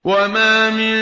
وَمَا مِن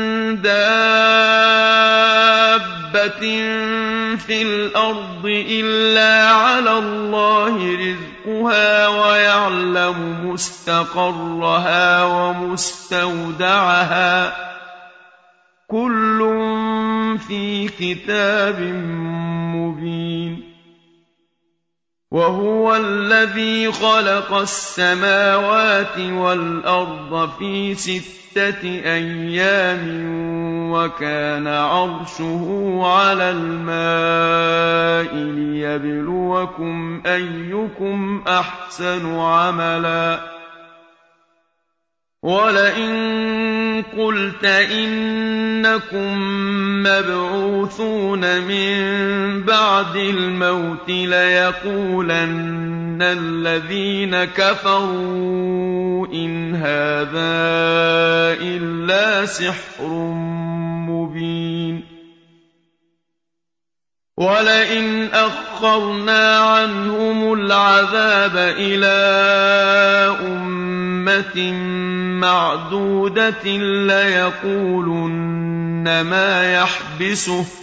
دَابَّةٍ فِي الْأَرْضِ إِلَّا عَلَى اللَّهِ رِزْقُهَا وَيَعْلَمُ مُسْتَقَرَّهَا وَمُسْتَوْدَعَهَا ۚ كُلٌّ فِي كِتَابٍ مُّبِينٍ وَهُوَ الَّذِي خَلَقَ السَّمَاوَاتِ وَالْأَرْضَ فِي 6 أَيَّامٍ وَكَانَ عَرْشُهُ عَلَى الْمَاءِ لِيَبْلُوَكُمْ أَيُّكُمْ أَحْسَنُ عَمَلًا ۗ وَلَئِن قُلْتَ إِنَّكُم مَّبْعُوثُونَ مِن بَعْدِ الْمَوْتِ لَيَقُولَنَّ الَّذِينَ كَفَرُوا إِنْ هَٰذَا إِلَّا سِحْرٌ مُّبِينٌ وَلَئِنْ أَخَّرْنَا عَنْهُمُ الْعَذَابَ إِلَىٰ أُمَّةٍ مَّعْدُودَةٍ لَّيَقُولُنَّ مَا يَحْبِسُهُ ۗ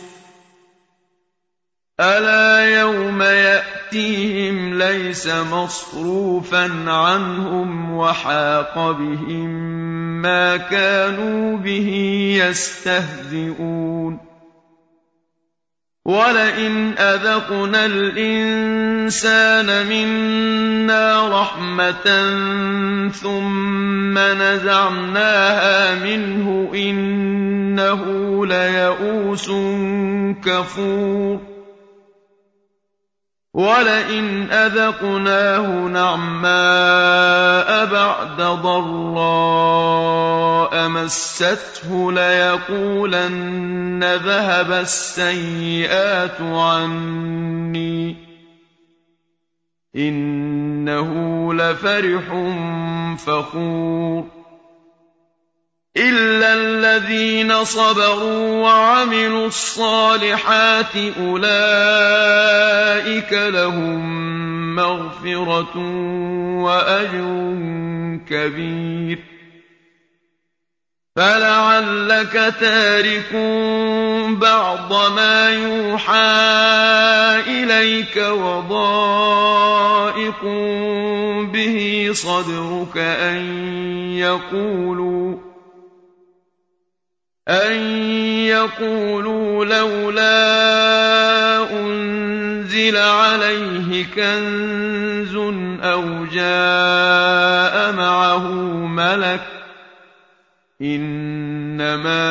أَلَا يَوْمَ يَأْتِيهِمْ لَيْسَ مَصْرُوفًا عَنْهُمْ وَحَاقَ بِهِم مَّا كَانُوا بِهِ يَسْتَهْزِئُونَ وَلَئِنْ أَذَقْنَا الْإِنسَانَ مِنَّا رَحْمَةً ثُمَّ نَزَعْنَاهَا مِنْهُ إِنَّهُ لَيَئُوسٌ كَفُورٌ وَلَئِنْ أَذَقْنَاهُ نَعْمَاءَ بَعْدَ ضَرَّاءَ مَسَّتْهُ لَيَقُولَنَّ ذَهَبَ السَّيِّئَاتُ عَنِّي ۚ إِنَّهُ لَفَرِحٌ فَخُورٌ إِلَّا الَّذِينَ صَبَرُوا وَعَمِلُوا الصَّالِحَاتِ أُولَٰئِكَ لَهُم مَّغْفِرَةٌ وَأَجْرٌ كَبِيرٌ فَلَعَلَّكَ تَارِكٌ بَعْضَ مَا يُوحَىٰ إِلَيْكَ وَضَائِقٌ بِهِ صَدْرُكَ أَن يَقُولُوا لَوْلَا أُنزِلَ عَلَيْهِ كَنزٌ أَوْ جَاءَ مَعَهُ مَلَكٌ ۚ إِنَّمَا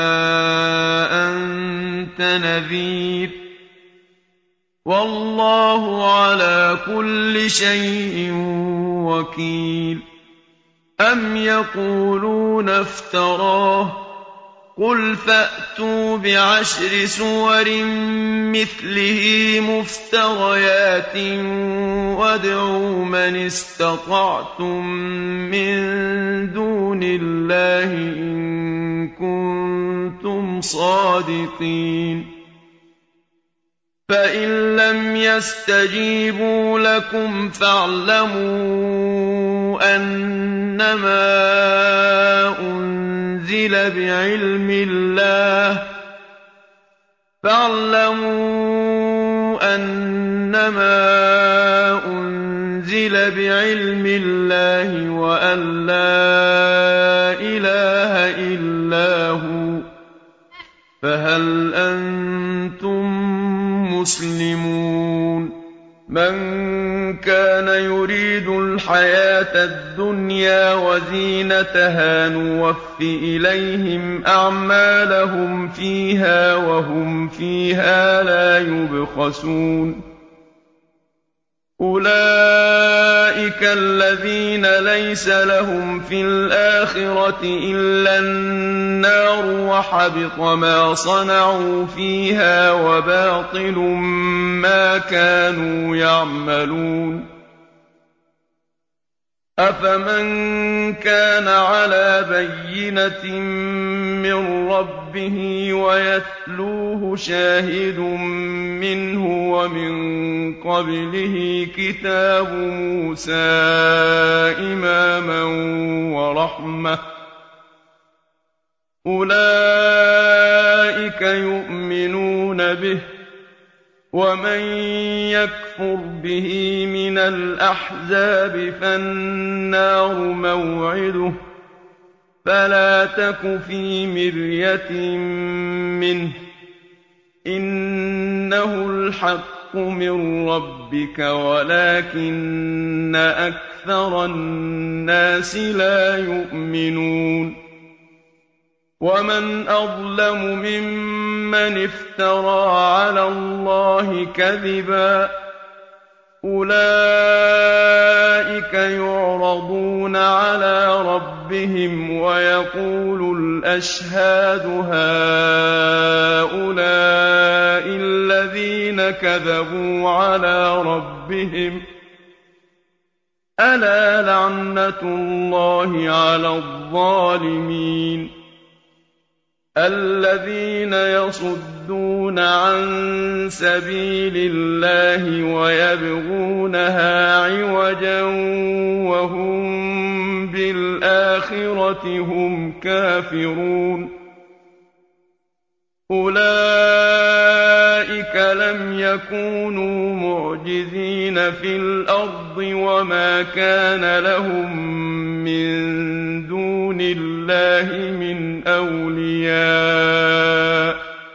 أَنتَ نَذِيرٌ ۚ وَاللَّهُ عَلَىٰ كُلِّ شَيْءٍ وَكِيلٌ أَمْ يَقُولُونَ افْتَرَاهُ ۖ قُلْ فَأْتُوا بِعَشْرِ سُوَرٍ مِّثْلِهِ مُفْتَرَيَاتٍ وَادْعُوا مَنِ اسْتَطَعْتُم مِّن دُونِ اللَّهِ إِن كُنتُمْ صَادِقِينَ فَإِن لَّمْ يَسْتَجِيبُوا لَكُمْ فَاعْلَمُوا أَنَّمَا أُنزِلَ بِعِلْمِ اللَّهِ وَأَن لَّا إِلَٰهَ إِلَّا هُوَ ۖ فَهَلْ أَنتُم مُّسْلِمُونَ مَن كَانَ يُرِيدُ الْحَيَاةَ الدُّنْيَا وَزِينَتَهَا نُوَفِّ إِلَيْهِمْ أَعْمَالَهُمْ فِيهَا وَهُمْ فِيهَا لَا يُبْخَسُونَ أُولَٰئِكَ الَّذِينَ لَيْسَ لَهُمْ فِي الْآخِرَةِ إِلَّا النَّارُ وَحَبِطَ مَا صَنَعُوا فِيهَا وَبَاطِلٌ مَّا كَانُوا يَعْمَلُونَ أَفَمَن كَانَ عَلَىٰ بَيِّنَةٍ مِّن رَّبِّهِ وَيَتْلُوهُ شَاهِدٌ مِّنْهُ وَمِن قَبْلِهِ كِتَابُ مُوسَىٰ إِمَامًا وَرَحْمَةً ۚ أُولَٰئِكَ يُؤْمِنُونَ بِهِ ۚ وَمَن يَكْفُرْ بِهِ مِنَ الْأَحْزَابِ فَالنَّارُ مَوْعِدُهُ ۚ فَلَا تَكُ فِي مِرْيَةٍ مِّنْهُ ۚ إِنَّهُ الْحَقُّ مِن رَّبِّكَ وَلَٰكِنَّ أَكْثَرَ النَّاسِ لَا يُؤْمِنُونَ وَمَنْ أَظْلَمُ مِمَّنِ افْتَرَىٰ عَلَى اللَّهِ كَذِبًا ۚ أُولَٰئِكَ يُعْرَضُونَ عَلَىٰ رَبِّهِمْ وَيَقُولُ الْأَشْهَادُ هَٰؤُلَاءِ الَّذِينَ كَذَبُوا عَلَىٰ رَبِّهِمْ ۚ أَلَا لَعْنَةُ اللَّهِ عَلَى الظَّالِمِينَ الَّذِينَ يَصُدُّونَ عَن سَبِيلِ اللَّهِ وَيَبْغُونَهَا عِوَجًا وَهُم بِالْآخِرَةِ هُمْ كَافِرُونَ أُولَٰئِكَ لَمْ يَكُونُوا مُعْجِزِينَ فِي الْأَرْضِ وَمَا كَانَ لَهُم مِّن دُونِ اللَّهِ مِنْ أَوْلِيَاءَ ۘ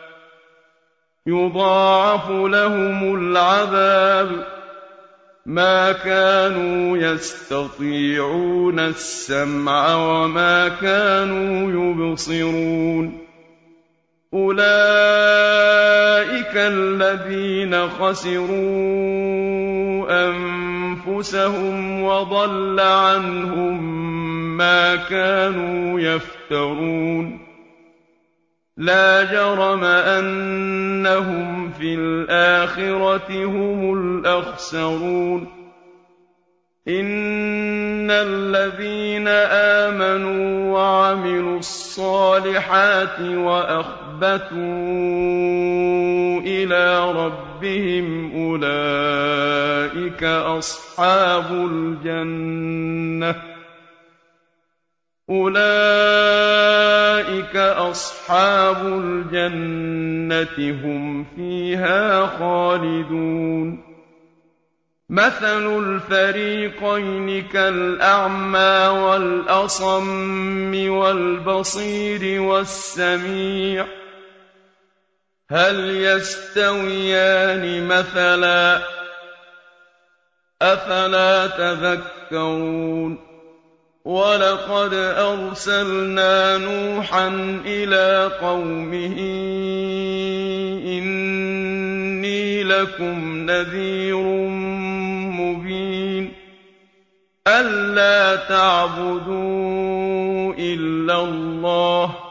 يُضَاعَفُ لَهُمُ الْعَذَابُ ۚ مَا كَانُوا يَسْتَطِيعُونَ السَّمْعَ وَمَا كَانُوا يُبْصِرُونَ أُولَٰئِكَ الَّذِينَ خَسِرُوا أَنفُسَهُمْ وَضَلَّ عَنْهُم مَّا كَانُوا يَفْتَرُونَ لَا جَرَمَ أَنَّهُمْ فِي الْآخِرَةِ هُمُ الْأَخْسَرُونَ إِنَّ الَّذِينَ آمَنُوا وَعَمِلُوا الصَّالِحَاتِ وَأَخْبَتُوا إِلَىٰ رَبِّهِمْ أُولَٰئِكَ أَصْحَابُ الْجَنَّةِ هُمْ فِيهَا خَالِدُونَ مَثَلُ الْفَرِيقَيْنِ كَالْأَعْمَىٰ وَالْأَصَمِّ وَالْبَصِيرِ وَالسَّمِيعِ ۚ هَلْ يَسْتَوِيَانِ مَثَلًا ۚ أَفَلَا تَذَكَّرُونَ وَلَقَدْ أَرْسَلْنَا نُوحًا إِلَىٰ قَوْمِهِ إِنِّي لَكُمْ نَذِيرٌ مُّبِينٌ أَلَّا تَعْبُدُوا إِلَّا اللَّهَ ۖ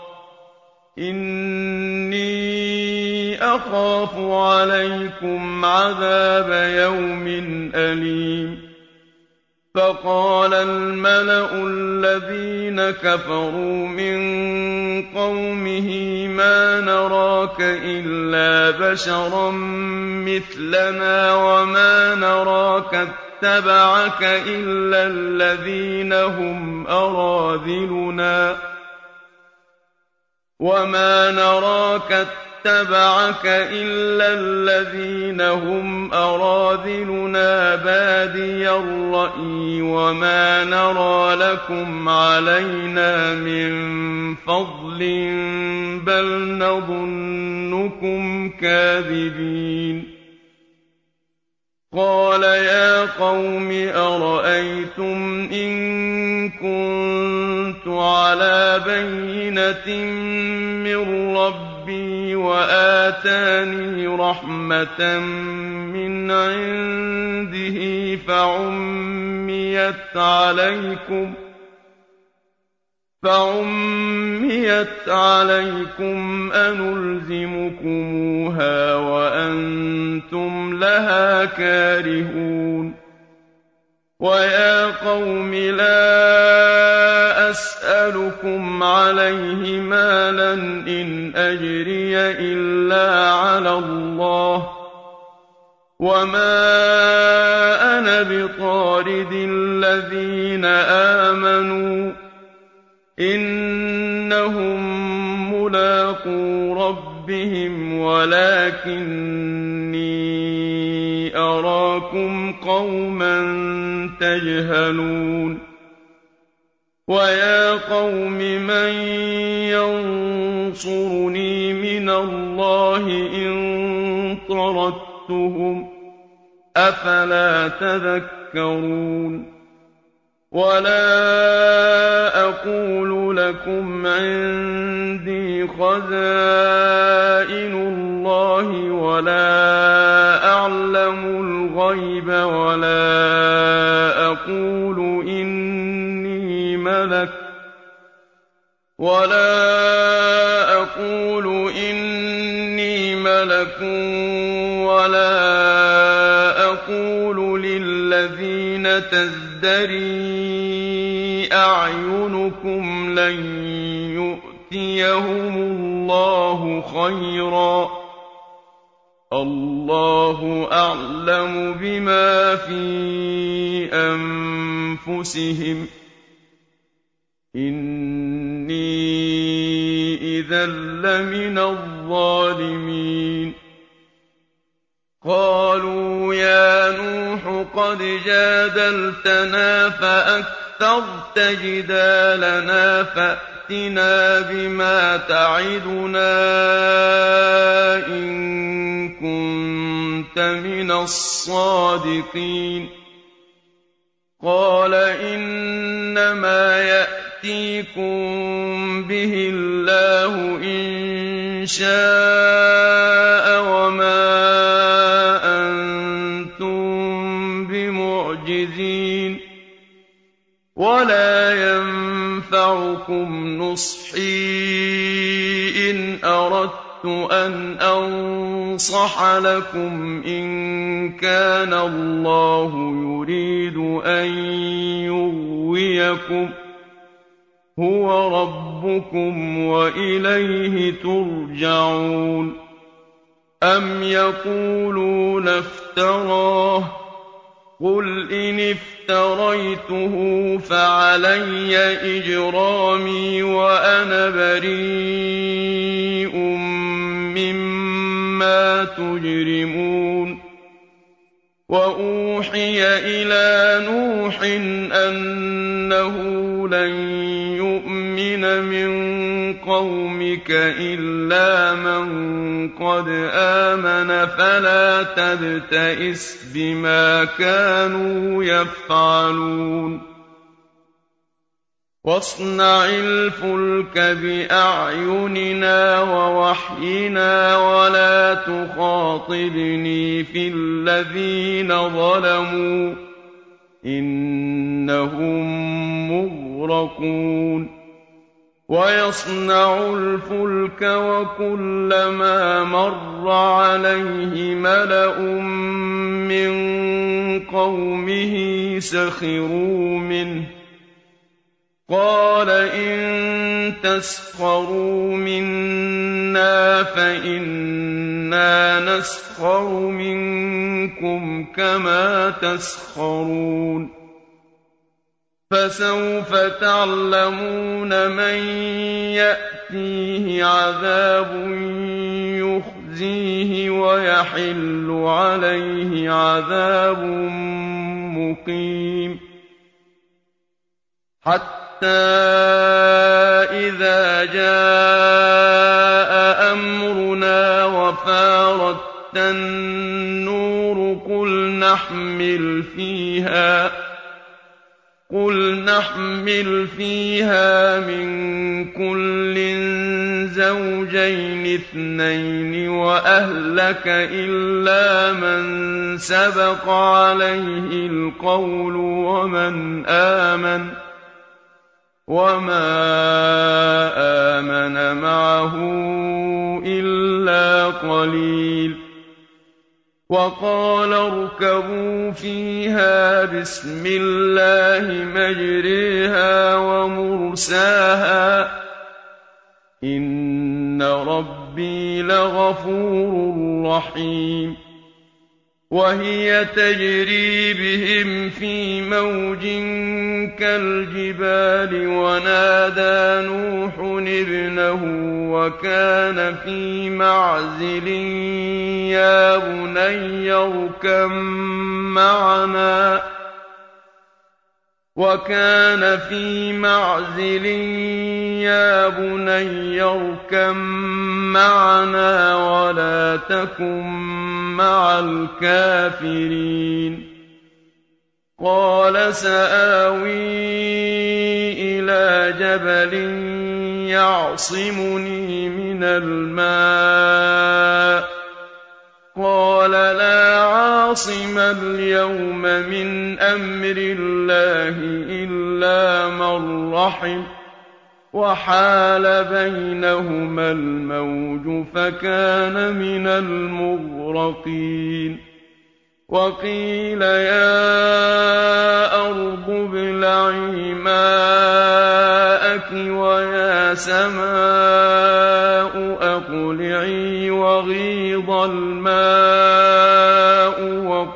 إِنِّي أَخَافُ عَلَيْكُمْ عَذَابَ يَوْمٍ أَلِيمٍ فَقَالَ الْمَلَأُ الَّذِينَ كَفَرُوا مِن قَوْمِهِ مَا نَرَاكَ إِلَّا بَشَرًا مِّثْلَنَا وَمَا نَرَاكَ اتَّبَعَكَ إِلَّا الَّذِينَ هُمْ أَرَاذِلُنَا بَادِيَ الرَّأْيِ وَمَا نَرَىٰ لَكُمْ عَلَيْنَا مِن فَضْلٍ بَلْ نَظُنُّكُمْ كَاذِبِينَ قَالَ يَا قَوْمِ أَرَأَيْتُمْ إِن كُنتُ عَلَىٰ بَيِّنَةٍ مِّن رَّبِّي وَآتَانِي رَحْمَةً مِّنْ عِندِهِ فَعُمِّيَتْ عَلَيْكُمْ أَنُلْزِمُكُمُوهَا وَأَنتُمْ لَهَا كَارِهُونَ وَيَا قَوْمِ لَا أَسْأَلُكُمْ عَلَيْهِ مَالًا ۖ إِنْ أَجْرِيَ إِلَّا عَلَى اللَّهِ ۖ وَمَا أَنَا بِطَارِدِ الَّذِينَ آمَنُوا ۚ إِنَّهُم مُلَاقُو رَبِّهِمْ وَلَٰكِنِّي أَرَاكُمْ قَوْمًا تَجْهَلُونَ وَيَا قَوْمِ مَن يَنصُرُنِي مِنَ اللَّهِ إِن طَرَدتُّهُمْ ۚ أَفَلَا تَذَكَّرُونَ وَلَا أَقُولُ لَكُمْ عِندِي خَزَائِنُ اللَّهِ وَلَا أَعْلَمُ الْغَيْبَ وَلَا أَقُولُ إِنِّي مَلَكٌ وَلَا أَقُولُ لِلَّذِينَ تَزْدَرِي أَعْيُنُكُمْ لَن يُؤْتِيَهُمُ اللَّهُ خَيْرًا ۖ اللَّهُ أَعْلَمُ بِمَا فِي أَنفُسِهِمْ ۖ إِنِّي إِذًا لَّمِنَ الظَّالِمِينَ قَالُوا يَا نُوحُ قَدْ جَادَلْتَنَا فَأَكْثَرْتَ جِدَالَنَا فَأْتِنَا بِمَا تَعِدُنَا إِن كُنتَ مِنَ الصَّادِقِينَ قَالَ إِنَّمَا يَأْتِيكُم بِهِ اللَّهُ إِن شَاءَ وَمَا أَنتُم بِمُعْجِزِينَ وَلَا يَنفَعُكُمْ نُصْحِي إِنْ أَرَدتُّ أَنْ أَنصَحَ لَكُمْ إِن كَانَ اللَّهُ يُرِيدُ أَن يُغْوِيَكُمْ ۚ هُوَ رَبُّكُمْ وَإِلَيْهِ تُرْجَعُونَ أَمْ يَقُولُونَ افْتَرَاهُ ۖ قُلْ إِنِ افْتَرَيْتُهُ فَعَلَيَّ إِجْرَامِي وَأَنَا بَرِيءٌ مِّمَّا تُجْرِمُونَ وَأُوحِيَ إِلَىٰ نُوحٍ أَنَّهُ لَن يُؤْمِنَ مِن قَوْمِكَ إِلَّا مَن قَدْ آمَنَ فَلَا تَبْتَئِسْ بِمَا كَانُوا يَفْعَلُونَ وَاصْنَعِ الْفُلْكَ بِأَعْيُنِنَا وَوَحْيِنَا وَلَا تُخَاطِبْنِي فِي الَّذِينَ ظَلَمُوا ۖ إِنَّهُم مُّغْرَقُونَ وَيَصْنَعُ الْفُلْكَ وَكُلَّمَا مَرَّ عَلَيْهِ مَلَأٌ مِّن قَوْمِهِ سَخِرُوا مِنْهُ ۚ قَالَ إِن تَسْخَرُوا مِنَّا فَإِنَّا نَسْخَرُ مِنكُمْ كَمَا تَسْخَرُونَ فَسَوْفَ تَعْلَمُونَ مَن يَأْتِيهِ عَذَابٌ يُخْزِيهِ وَيَحِلُّ عَلَيْهِ عَذَابٌ مُّقِيمٌ حَتَّىٰ إِذَا جَاءَ أَمْرُنَا وَفَارَتِ النُّورُ قُلْ نَحْمِلُ فِيهَا مِن كُلٍّ زَوْجَيْنِ اثْنَيْنِ وَأَهْلَكَ إِلَّا مَن سَبَقَ عَلَيْهِ الْقَوْلُ وَمَنْ آمَنَ وَمَا آمَنَ مَعَهُ إِلَّا قَلِيلٌ وَقَالَ ارْكَبُوا فِيهَا بِسْمِ اللَّهِ مَجْرَاهَا وَمُرْسَاهَا ۚ إِنَّ رَبِّي لَغَفُورٌ رَّحِيمٌ وهي تجري بهم في موج كالجبال ونادى نوح ابنه وكان في معزل يا بني اركب معنا ولا تكن مع الكافرين قال سآوي إلى جبل يعصمني من الماء قال لا عاصم اليوم من أمر الله إلا من رحم وحال بينهما الموج فكان من المغرقين وقيل يا أرض ابلعي ماءك ويا سماء أقلعي وغيض الماء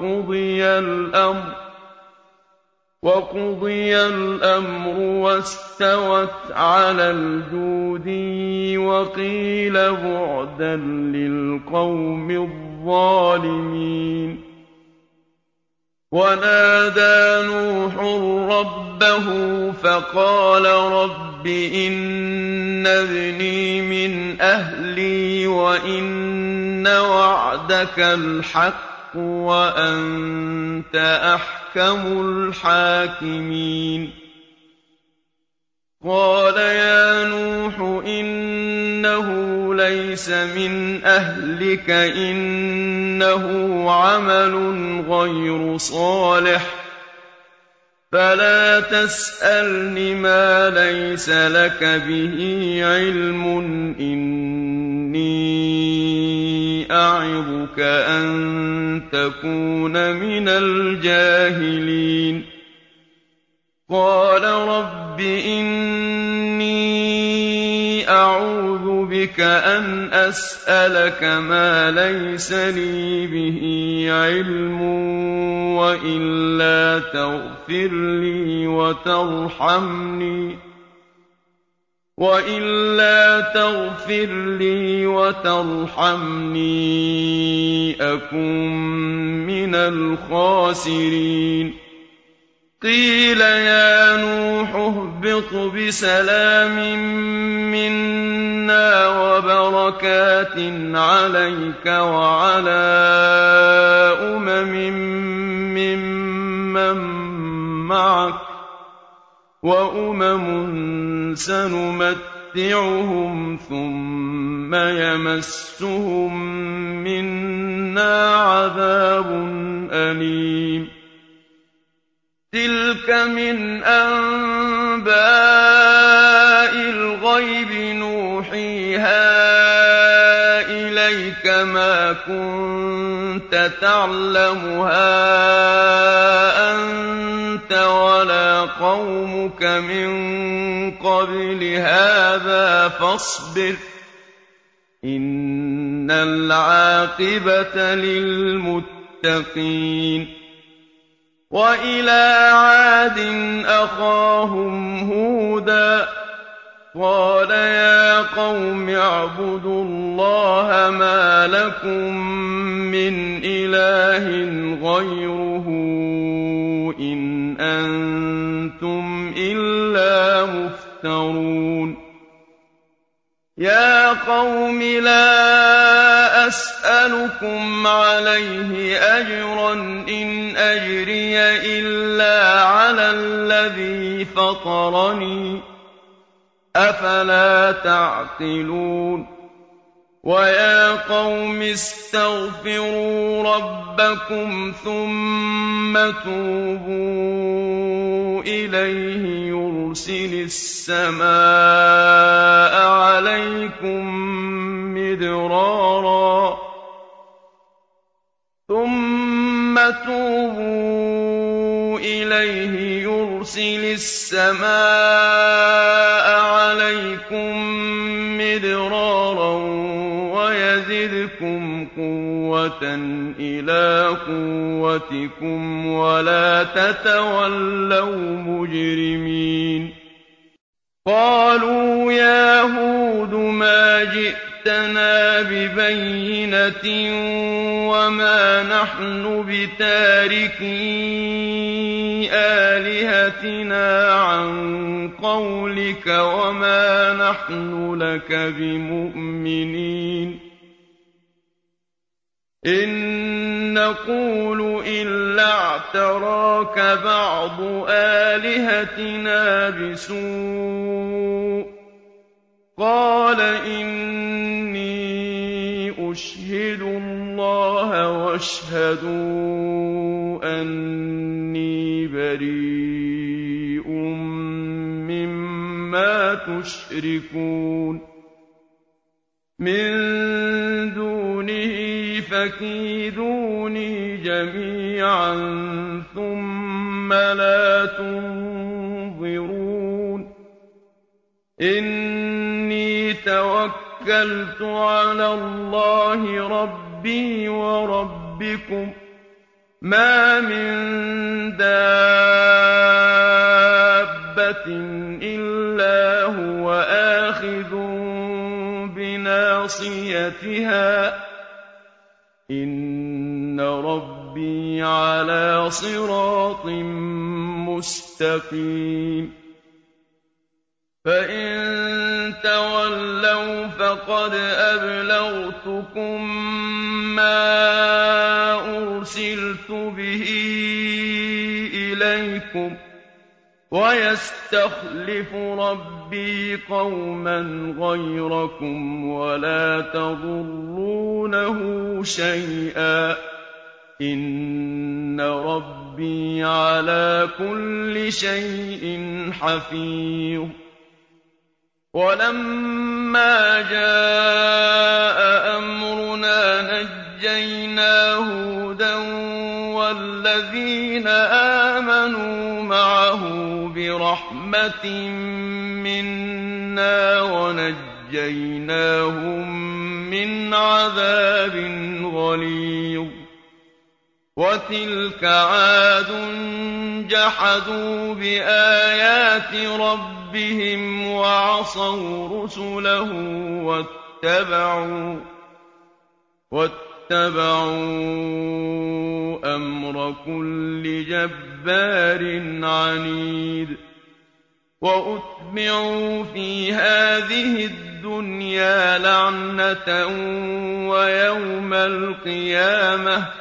وقضي الأمر واستوت على الجودي وقيل بعدا للقوم الظالمين ونادى نوح ربه فقال رب إن ابني من أهلي وإن وعدك الحق وأنت أحكم الحاكمين قال يا نوح إنه ليس من أهلك إنه عمل غير صالح فلا تسألني ما ليس لك به علم إني أعظك أن تكون من الجاهلين قال رب إني أعوذ بك أن أسألك ما ليس لي به علم وإلا تغفر لي وترحمني أكن من الخاسرين قيل يا نوح اهبط بسلام منا وبركات عليك وعلى ممن معك وأمم سنمتعهم ثم يمسهم منا عذاب أليم تلك من أنباء الغيب نوحيها إليك ما كنت تعلمها أنت ولا قومك من قبل هذا فاصبر إن العاقبة للمتقين وإلى عاد أخاهم هودا قال يا قوم اعبدوا الله ما لكم من إله غيره إن أنتم إلا مفترون يا قوم لا أسألكم عليه أجرا إن أجري إلا على الذي فطرني أفلا تعقلون ويا قوم استغفروا ربكم ثم توبوا إليه يرسل السماء عليكم مدرارا وَيَزِدْكُمْ قُوَّةً إِلَىٰ قُوَّتِكُمْ وَلَا تَتَوَلَّوْا مُجْرِمِينَ قَالُوا يَا هُودُ مَا جِئْتَنَا بِبَيِّنَةٍ وَمَا نَحْنُ بِتَارِكِي آلِهَتِنَا عَن قَوْلِكَ وَمَا نَحْنُ لَكَ بِمُؤْمِنِينَ إِن نَّقُولُ إِلَّا اعْتَرَاكَ بَعْضُ آلِهَتِنَا بِسُوءٍ ۗ قَالَ إِنِّي أُشْهِدُ اللَّهَ وَاشْهَدُوا أَنِّي بَرِيءٌ مِّمَّا تُشْرِكُونَ مِن دُونِهِ فَكِيدُونِي جَمِيعًا ثُمَّ لَا تُنظِرُونِ إِنِّي تَوَكَّلْتُ عَلَى اللَّهِ رَبِّي وَرَبِّكُم مَّا مِن دَابَّةٍ إِلَّا هُوَ آخِذٌ بِنَاصِيَتِهَا ۚ إِنَّ رَبِّي عَلَىٰ صِرَاطٍ مُّسْتَقِيمٍ فَإِن تَوَلَّوْا فَقَدْ أَبْلَغْتُكُم مَّا أُرْسِلْتُ بِهِ إِلَيْكُمْ ۚ وَيَسْتَخْلِفُ رَبِّي قَوْمًا غَيْرَكُمْ وَلَا تَضُرُّونَهُ شَيْئًا ۚ إِنَّ رَبِّي عَلَىٰ كُلِّ شَيْءٍ حَفِيظٌ وَلَمَّا جَاءَ أَمْرُنَا نَجَّيْنَا هُودًا وَالَّذِينَ آمَنُوا معه بِرَحْمَةٍ مِّنَّا وَنَجَّيْنَاهُم مِّنْ عَذَابٍ غَلِيظٍ وَتِلْكَ عَادٌ جَحَدُوا بِآيَاتِ رَبِّهِمْ وَعَصَوْا رُسُلَهُ وَاتَّبَعُوا أَمْرَ كُلِّ جَبَّارٍ عَنِيدٍ وَأُتْبِعُوا فِي هَٰذِهِ الدُّنْيَا لَعْنَةً وَيَوْمَ الْقِيَامَةِ ۗ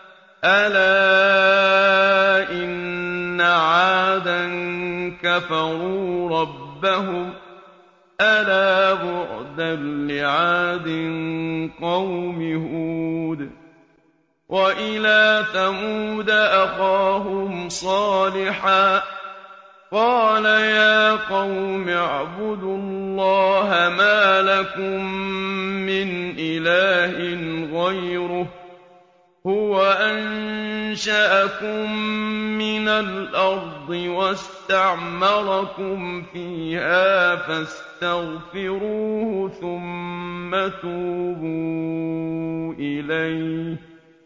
أَلَا إِنَّ عَادًا كَفَرُوا رَبَّهُمْ ۗ أَلَا بُعْدًا لِّعَادٍ قَوْمِ هُودٍ وَإِلَىٰ ثَمُودَ أَخَاهُمْ صَالِحًا ۗ قَالَ يَا قَوْمِ اعْبُدُوا اللَّهَ مَا لَكُم مِّنْ إِلَٰهٍ غَيْرُهُ هُوَ أَنشَأَكُم مِّنَ الْأَرْضِ وَاسْتَعْمَرَكُمْ فِيهَا فَاسْتَغْفِرُوهُ ثُمَّ تُوبُوا إِلَيْهِ ۚ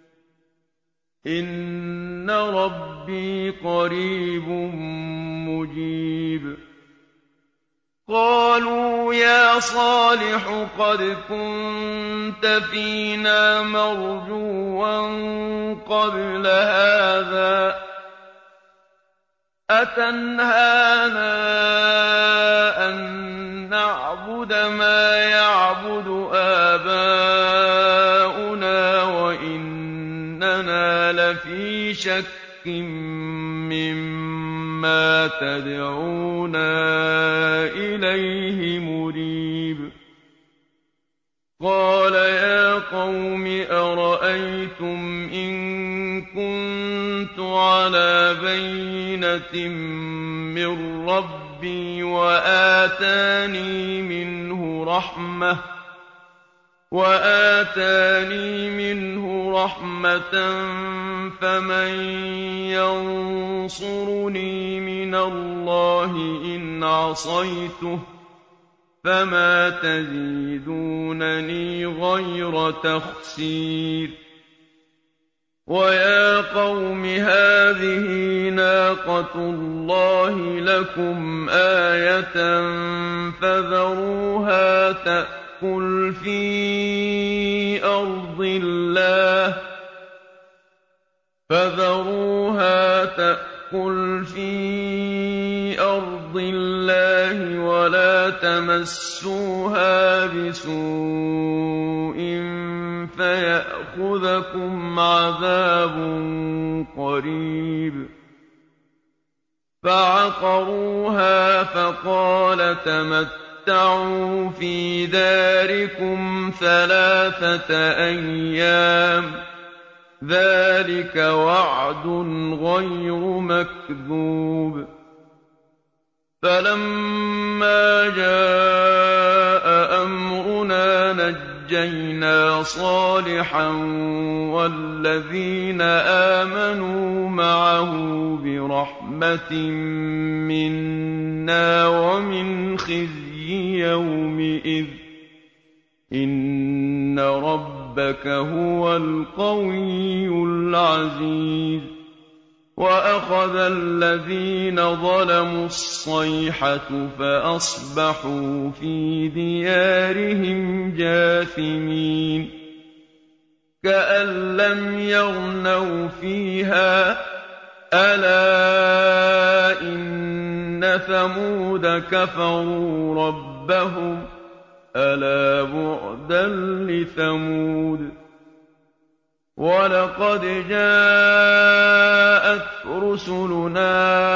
إِنَّ رَبِّي قَرِيبٌ مُّجِيبٌ قَالُوا يَا صَالِحُ قَدْ كُنتَ فِينَا مَرْجُوًّا قَبْلَ هَٰذَا ۖ أَتَنْهَانَا أَن نَّعْبُدَ مَا يَعْبُدُ آبَاؤُنَا وَإِنَّنَا لَفِي شَكٍّ مِّمَّا تَدْعُونَا إِلَيْهِ مُرِيبٍ قَالَ يَا قَوْمِ أَرَأَيْتُمْ إِن كُنتُ عَلَىٰ بَيِّنَةٍ مِّن رَّبِّي وَآتَانِي مِنْهُ رَحْمَةً فَمَن يَنصُرُنِي مِنَ اللَّهِ إِنْ عَصَيْتُهُ ۖ فما تزيدونني غير تخسير ويا قوم هذه ناقة الله لكم آية فذروها تأكل في أرض الله ولا تمسوها بسوء فيأخذكم عذاب قريب فعقروها فقال تمتعوا في داركم 3 أيام ذلك وعد غير مكذوب فلما جاء أمرنا نجينا صالحا والذين آمنوا معه برحمة منا ومن خزي يومئذ إن ربك هو القوي العزيز وأخذ الذين ظلموا الصيحة فأصبحوا في ديارهم جاثمين كأن لم يغنوا فيها ألا إن ثمود كفروا ربهم ألا بعدا لثمود ولقد جاءت رسلنا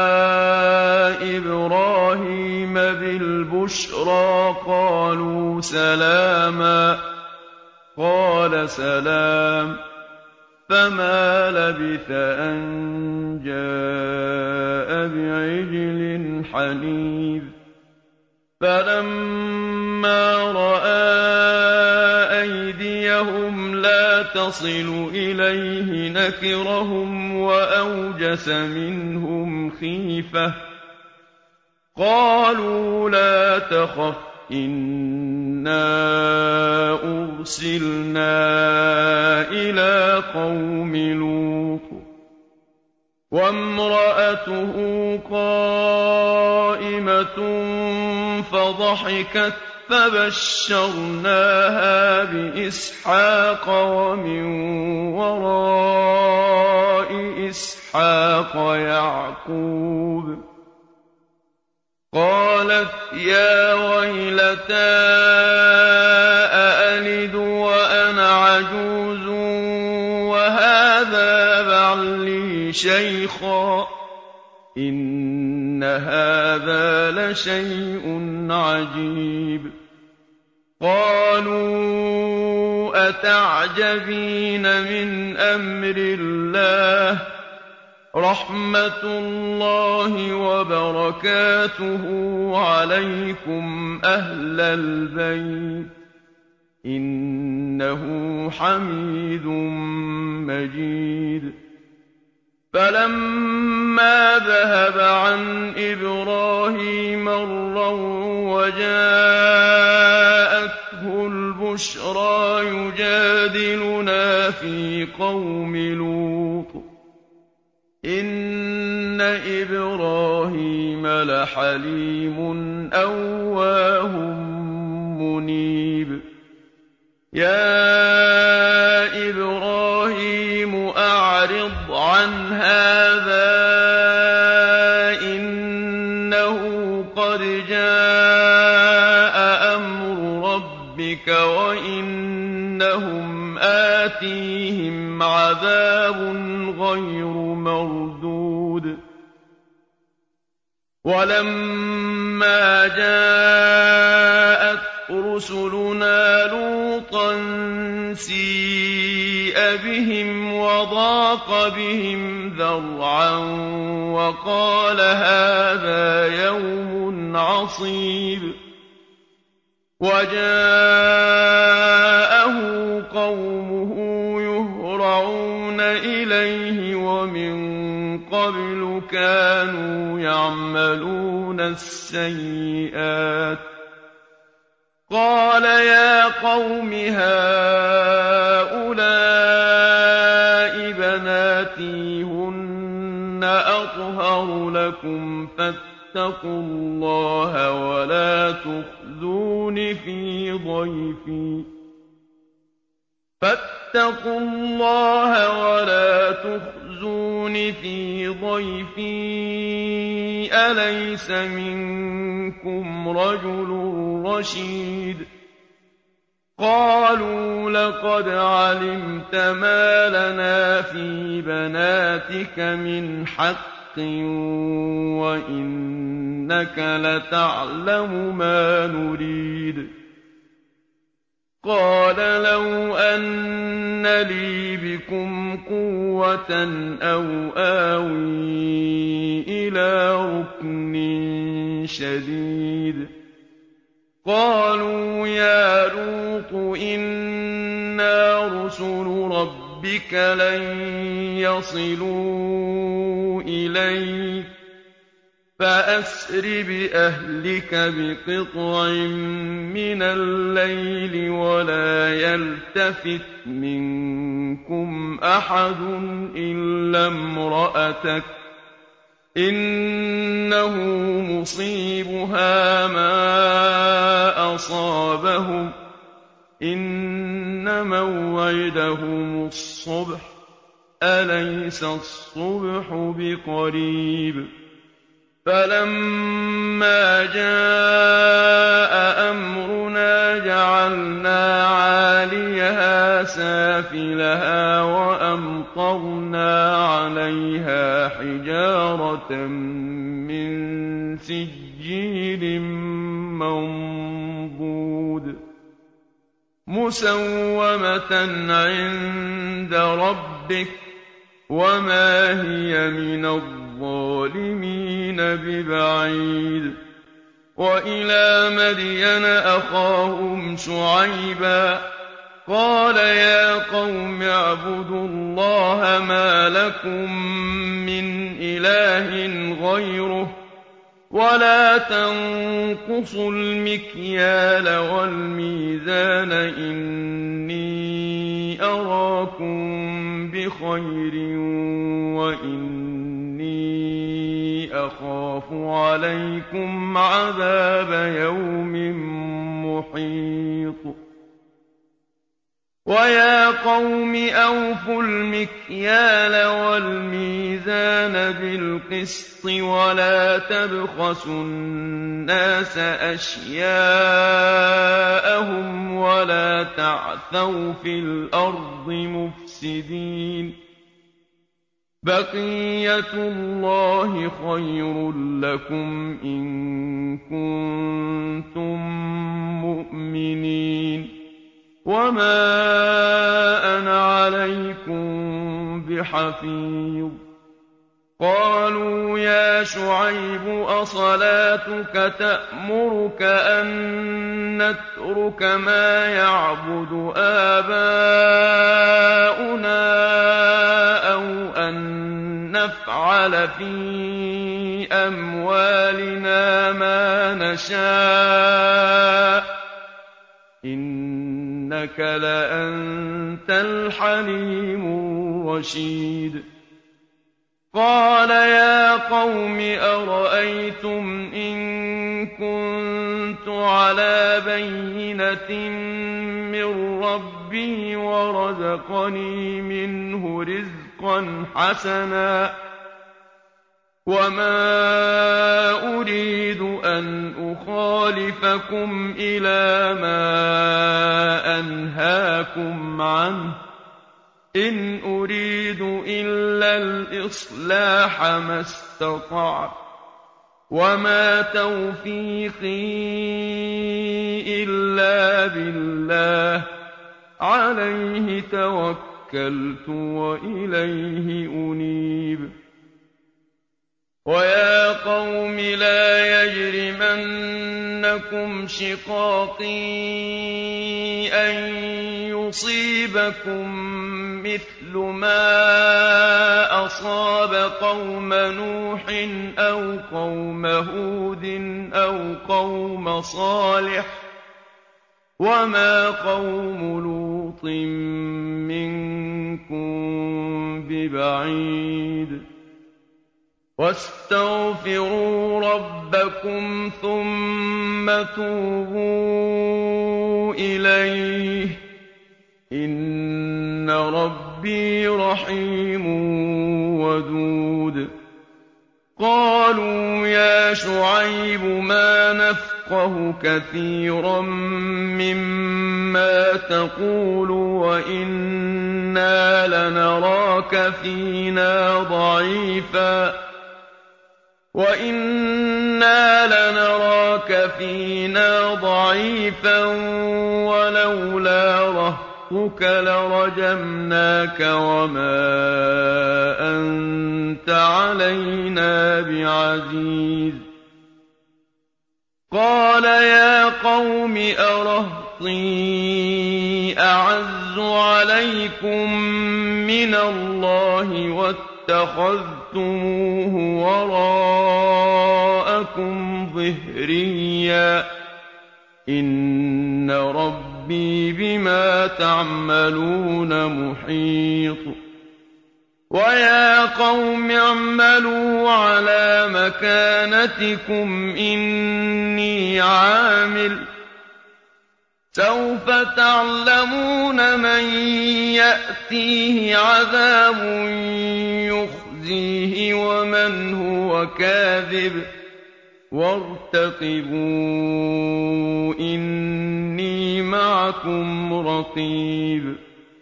إبراهيم بالبشرى قالوا سلاما قال سلام فما لبث أن جاء بعجل حنيذ فلما رأى أيديهم لا تصل إليه نكرهم وأوجس منهم خيفة قالوا لا تخف إنا أرسلنا إلى قوم لوط وامرأته قائمة فضحكت فبشرناها بإسحاق ومن وراء إسحاق يعقوب قالت يا ويلتى أألد وأنا عجوز وهذا بعلي شيخا إن هذا لشيء عجيب قالوا أتعجبين من أمر الله رحمة الله وبركاته عليكم أهل البيت إنه حميد مجيد فلما ذهب عن إبراهيم الروع وجاءته البشرى يجادلنا في قوم لوط إن إبراهيم لحليم أواه منيب يا إبراهيم أعرض عن هذا إنه قد جاء أمر ربك وإنهم آتيهم عذاب غير مردود ولما جاءت رسلنا لوطا سيء بهم وضاق بهم ذرعا وقال هذا يوم عصيب وجاءه قومه يهرعون إليه ومن قبل كانوا يعملون السيئات يَا قَوْمِ هَٰؤُلَاءِ بَنَاتِي هُنَّ أَطْهَرُ لَكُمْ فَاتَّقُوا اللَّهَ وَلَا تُخْزُونِ فِي ضَيْفِي أَلَيْسَ مِنكُمْ رَجُلٌ رَّشِيدٌ قَالُوا لَقَدْ عَلِمْتَ مَا لَنَا فِي بَنَاتِكَ مِنْ حَقٍّ وَإِنَّكَ لَتَعْلَمُ مَا نُرِيدُ قَالَ لَوْ أَنَّ لِي بِكُمْ قُوَّةً أَوْ آوِي إِلَىٰ رُكْنٍ شَدِيدٍ قَالُوا يَا لُوطُ إِنَّا رُسُلُ رَبِّكَ لَن يَصِلُوا إِلَيْكَ فَأَسْرِ بِأَهْلِكَ بِقِطْعٍ مِّنَ اللَّيْلِ وَلَا يَلْتَفِتْ مِنكُمْ أَحَدٌ إِلَّا امْرَأَتَكَ ۖ إِنَّهُ مُصِيبُهَا مَا أَصَابَهُمْ ۚ إِنَّ مَوْعِدَهُمُ الصُّبْحُ ۚ أَلَيْسَ الصُّبْحُ بِقَرِيبٍ فَلَمَّا جَاءَ أَمْرُنَا جَعَلْنَا عَالِيَهَا سَافِلَهَا وَأَمْطَرْنَا عَلَيْهَا حِجَارَةً مِّن سِجِّيلٍ مَّنضُودٍ مُّسَوَّمَةً عِندَ رَبِّكَ ۖ وَمَا هِيَ مِنَ الظَّالِمِينَ بِبَعِيدٍ وَإِلَىٰ مَدْيَنَ أَخَاهُمْ شُعَيْبًا ۗ قَالَ يَا قَوْمِ اعْبُدُوا اللَّهَ مَا لَكُم مِّنْ إِلَٰهٍ غَيْرُهُ وَلَا تَنقُصُوا الْمِكْيَالَ وَالْمِيزَانَ ۖ إِنِّي أَرَاكُم بِخَيْرٍ وَإِنِّي أَخَافُ عَلَيْكُمْ عَذَابَ يَوْمٍ مُّحِيطٍ وَيَا قَوْمِ أَوْفُوا الْمِكْيَالَ وَالْمِيزَانَ بِالْقِسْطِ وَلَا تَبْخَسُوا النَّاسَ أَشْيَاءَهُمْ وَلَا تَعْثَوْا فِي الْأَرْضِ مُفْسِدِينَ بَقِيَّتُ اللَّهِ خَيْرٌ لَّكُمْ إِن كُنتُم مُّؤْمِنِينَ وَمَا أَنَا عَلَيْكُم بِحَفِيظٍ قَالُوا يَا شُعَيْبُ أَصَلَاتُكَ تَأْمُرُكَ أَن نَّتْرُكَ مَا يَعْبُدُ آبَاؤُنَا أَوْ أَن نَّفْعَلَ فِي أَمْوَالِنَا مَا نَشَاءُ ۖ إِنَّكَ لَأَنتَ الْحَلِيمُ الرَّشِيدُ قَالَ يَا قَوْمِ أَرَأَيْتُمْ إِن كُنتُ عَلَىٰ بَيِّنَةٍ مِّن رَّبِّي وَرَزَقَنِي مِنْهُ رِزْقًا حَسَنًا وَمَا أُرِيدُ أَنْ أُخَالِفَكُمْ إِلَىٰ مَا أَنْهَاكُمْ عَنْهُ ۚ إِنْ أُرِيدُ إِلَّا الْإِصْلَاحَ مَا اسْتَطَعْتُ ۚ وَمَا تَوْفِيقِي إِلَّا بِاللَّهِ ۚ عَلَيْهِ تَوَكَّلْتُ وَإِلَيْهِ أُنِيبُ وَيَا قَوْمِ لَا يَجْرِمَنَّكُمْ شِقَاقِي أَن يُصِيبَكُم مِّثْلُ مَا أَصَابَ قَوْمَ نُوحٍ أَوْ قَوْمَ هُودٍ أَوْ قَوْمَ صَالِحٍ ۚ وَمَا قَوْمُ لُوطٍ مِّنكُم بِبَعِيدٍ وَاسْتَغْفِرُوا رَبَّكُمْ ثُمَّ تُوبُوا إِلَيْهِ ۚ إِنَّ رَبِّي رَحِيمٌ وَدُودٌ قَالُوا يَا شُعَيْبُ مَا نَفْقَهُ كَثِيرًا مِّمَّا تَقُولُ وَإِنَّا لَنَرَاكَ فِينَا ضَعِيفًا وَلَوْلَا رَهْطُكَ لَرَجَمْنَاكَ وَمَا أَنتَ عَلَيْنَا بِعَزِيزٍ قَالَ يَا قَوْمِ أَرَهْطِي أَعَزُّ عَلَيْكُم مِّنَ اللَّهِ وَاتَّخَذْتُمُوهُ وَرَاءَكُمْ ظِهْرِيًّا ۖ إِنَّ رَبِّي بِمَا تَعْمَلُونَ مُحِيطٌ وَيَا قَوْمِ اعْمَلُوا عَلَىٰ مَكَانَتِكُمْ إِنِّي عَامِلٌ ۖ سَوْفَ تَعْلَمُونَ مَن يَأْتِيهِ عَذَابٌ يُخْزِيهِ وَمَنْ هُوَ كَاذِبٌ ۖ وَارْتَقِبُوا إِنِّي مَعَكُمْ رَقِيبٌ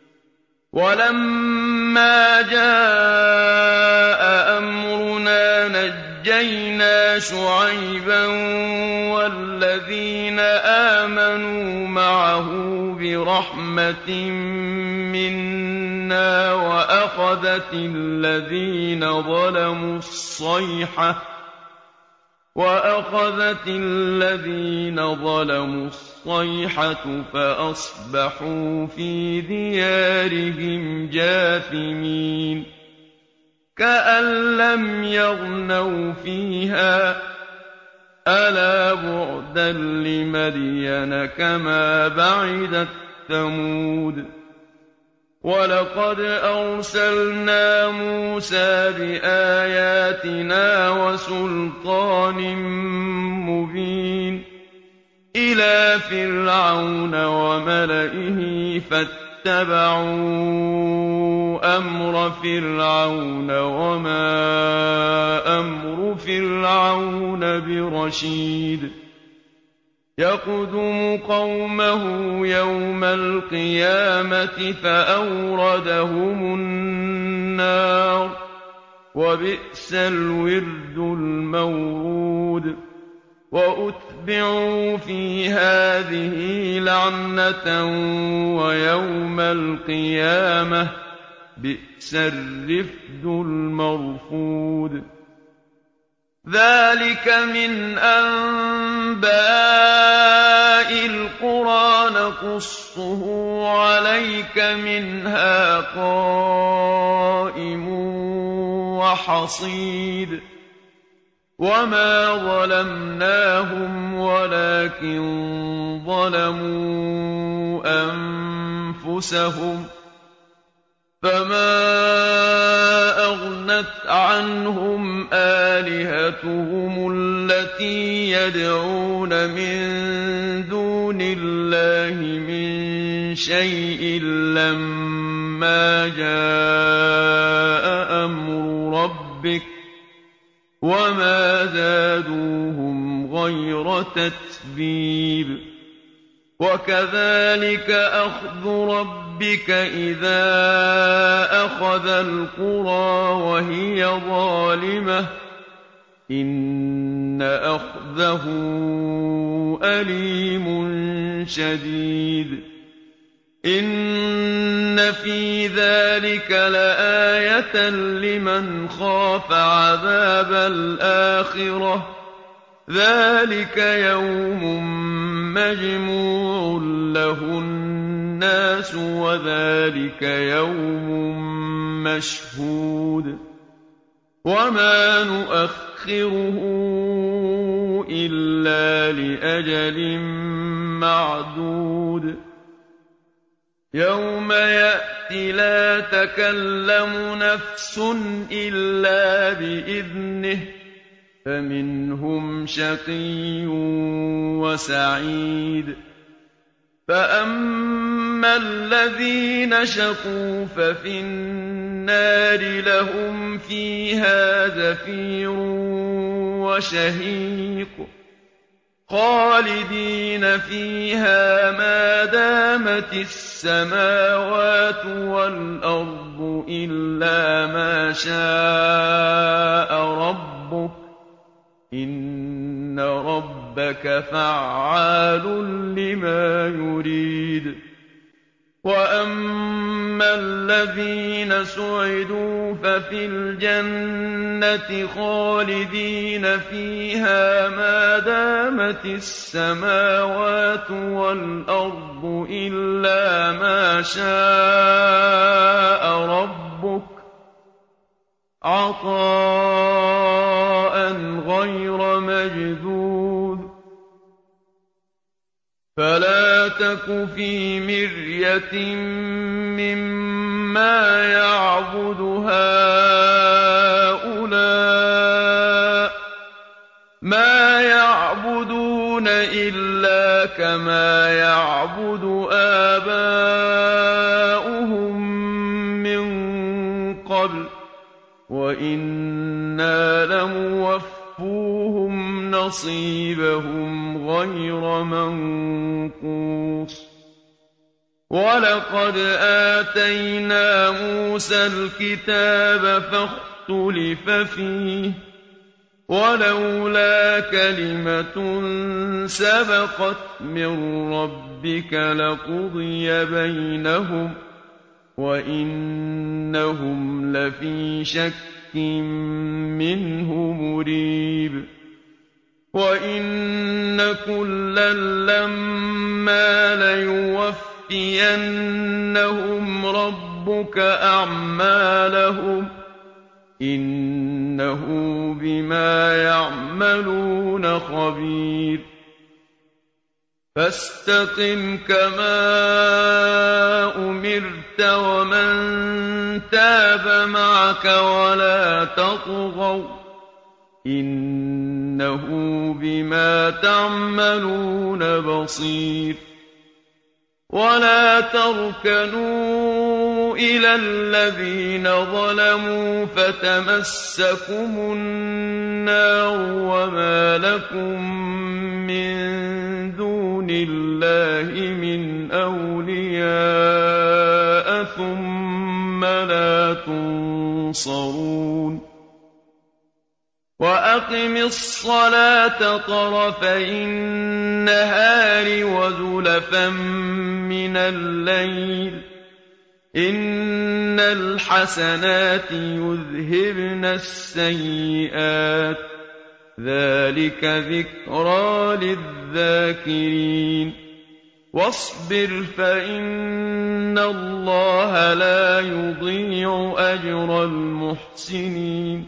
وَلَمَّا جَاءَ أَمْرُنَا نَجَّيْنَا شُعَيْبًا وَالَّذِينَ آمَنُوا مَعَهُ بِرَحْمَةٍ مِّنَّا وَأَخَذَتِ الَّذِينَ ظَلَمُوا الصَّيْحَةُ فَأَصْبَحُوا فِي دِيَارِهِمْ جَاثِمِينَ كَأَن لَّمْ يَغْنَوْا فِيهَا ۗ أَلَا بُعْدًا لِّمَدْيَنَ كَمَا بَعِدَتْ ثَمُودُ وَلَقَدْ أَرْسَلْنَا مُوسَىٰ بِآيَاتِنَا وَسُلْطَانٍ مُّبِينٍ إِلَىٰ فِرْعَوْنَ وَمَلَئِهِ فَاتَّبَعُوا أَمْرَ فِرْعَوْنَ ۖ وَمَا أَمْرُ فِرْعَوْنَ بِرَشِيدٍ يَقْدُمُ قَوْمَهُ يَوْمَ الْقِيَامَةِ فَأَوْرَدَهُمُ النَّارَ ۖ وَبِئْسَ الْوِرْدُ الْمَوْرُودُ وَأُتْبِعُوا فِي هَٰذِهِ لَعْنَةً وَيَوْمَ الْقِيَامَةِ ۚ بِئْسَ الرِّفْدُ الْمَرْفُودُ ذَٰلِكَ مِنْ أَنبَاءِ الْقُرَىٰ نَقُصُّهُ عَلَيْكَ ۖ مِنْهَا قَائِمٌ وَحَصِيدٌ وَمَا ظَلَمْنَاهُمْ وَلَٰكِن ظَلَمُوا أَنفُسَهُمْ ۖ فَمَا أَغْنَتْ عَنْهُمْ آلِهَتُهُمُ الَّتِي يَدْعُونَ مِن دُونِ اللَّهِ مِن شَيْءٍ لَّمَّا جَاءَ أَمْرُ رَبِّكَ ۖ وَمَا زَادُوهُمْ غَيْرَ تَتْبِيبٍ وَكَذَٰلِكَ أَخْذُ رَبِّكَ إِذَا أَخَذَ الْقُرَىٰ وَهِيَ ظَالِمَةٌ ۚ إِنَّ أَخْذَهُ أَلِيمٌ شَدِيدٌ إِنَّ فِي ذَٰلِكَ لَآيَةً لِّمَنْ خَافَ عَذَابَ الْآخِرَةِ ۚ ذَٰلِكَ يَوْمٌ مَّجْمُوعٌ لَّهُ النَّاسُ ۖ وَذَٰلِكَ يَوْمٌ مَّشْهُودٌ وَمَا نُؤَخِّرُهُ نُؤَخِّرُهُ إِلَّا لِأَجَلٍ مَّعْدُودٍ يَوْمَ يَأْتِ لَا تَكَلَّمُ نَفْسٌ إِلَّا بِإِذْنِهِ فَمِنْهُمْ شَقِيٌّ وَسَعِيدٌ فَأَمَّا الَّذِينَ شَقُوا فَفِي النَّارِ لَهُمْ فِيهَا زَفِيرٌ وَشَهِيقٌ خَالِدِينَ فِيهَا مَا دَامَتِ السَّمَاوَاتُ وَالْأَرْضُ إِلَّا مَا شَاءَ رَبُّكَ ۚ إِنَّ رَبَّكَ فَعَّالٌ لِّمَا يُرِيدُ وَأَمَّا الَّذِينَ سُعِدُوا فَفِي الْجَنَّةِ خَالِدِينَ فِيهَا مَا دَامَتِ السَّمَاوَاتُ وَالْأَرْضُ إِلَّا مَا شَاءَ رَبُّكَ ۖ عَطَاءً غَيْرَ مَجْذُوذٍ فَلَا تَكُ فِي مِرْيَةٍ مِّمَّا يَعْبُدُ هَٰؤُلَاءِ ۚ مَا يَعْبُدُونَ إِلَّا كَمَا يَعْبُدُ آبَاؤُهُم مِّن قَبْلُ ۚ وَإِنَّا لَمُوَفُّوهُمْ نَصِيبَهُمْ غَيْرَ مَنقُوصٍ وَلَقَدْ آتَيْنَا مُوسَى الْكِتَابَ فَاخْتُلِفَ فِيهِ ۚ وَلَوْلَا كَلِمَةٌ سَبَقَتْ مِن رَّبِّكَ لَقُضِيَ بَيْنَهُمْ ۚ وَإِنَّهُمْ لَفِي شَكٍّ مِّنْهُ مُرِيبٍ وَإِنَّ كُلًّا لَّمَّا لَيُوَفِّيَنَّهُمْ رَبُّكَ أَعْمَالَهُمْ ۚ إِنَّهُ بِمَا يَعْمَلُونَ خَبِيرٌ فَاسْتَقِمْ كَمَا أُمِرْتَ وَمَن تَابَ مَعَكَ وَلَا تَطْغَوْا ۚ إِنَّهُ بِمَا تَعْمَلُونَ بَصِيرٌ وَلَا تَرْكَنُوا إِلَى الَّذِينَ ظَلَمُوا فَتَمَسَّكُمُ النَّارُ وَمَا لَكُم مِّن دُونِ اللَّهِ مِنْ أَوْلِيَاءَ ثُمَّ لَا تُنصَرُونَ وَأَقِمِ الصَّلَاةَ طَرَفَيِ النَّهَارِ وَزُلَفًا مِّنَ اللَّيْلِ ۚ إِنَّ الْحَسَنَاتِ يُذْهِبْنَ السَّيِّئَاتِ ۚ ذَٰلِكَ ذِكْرَىٰ لِلذَّاكِرِينَ وَاصْبِرْ فَإِنَّ اللَّهَ لَا يُضِيعُ أَجْرَ الْمُحْسِنِينَ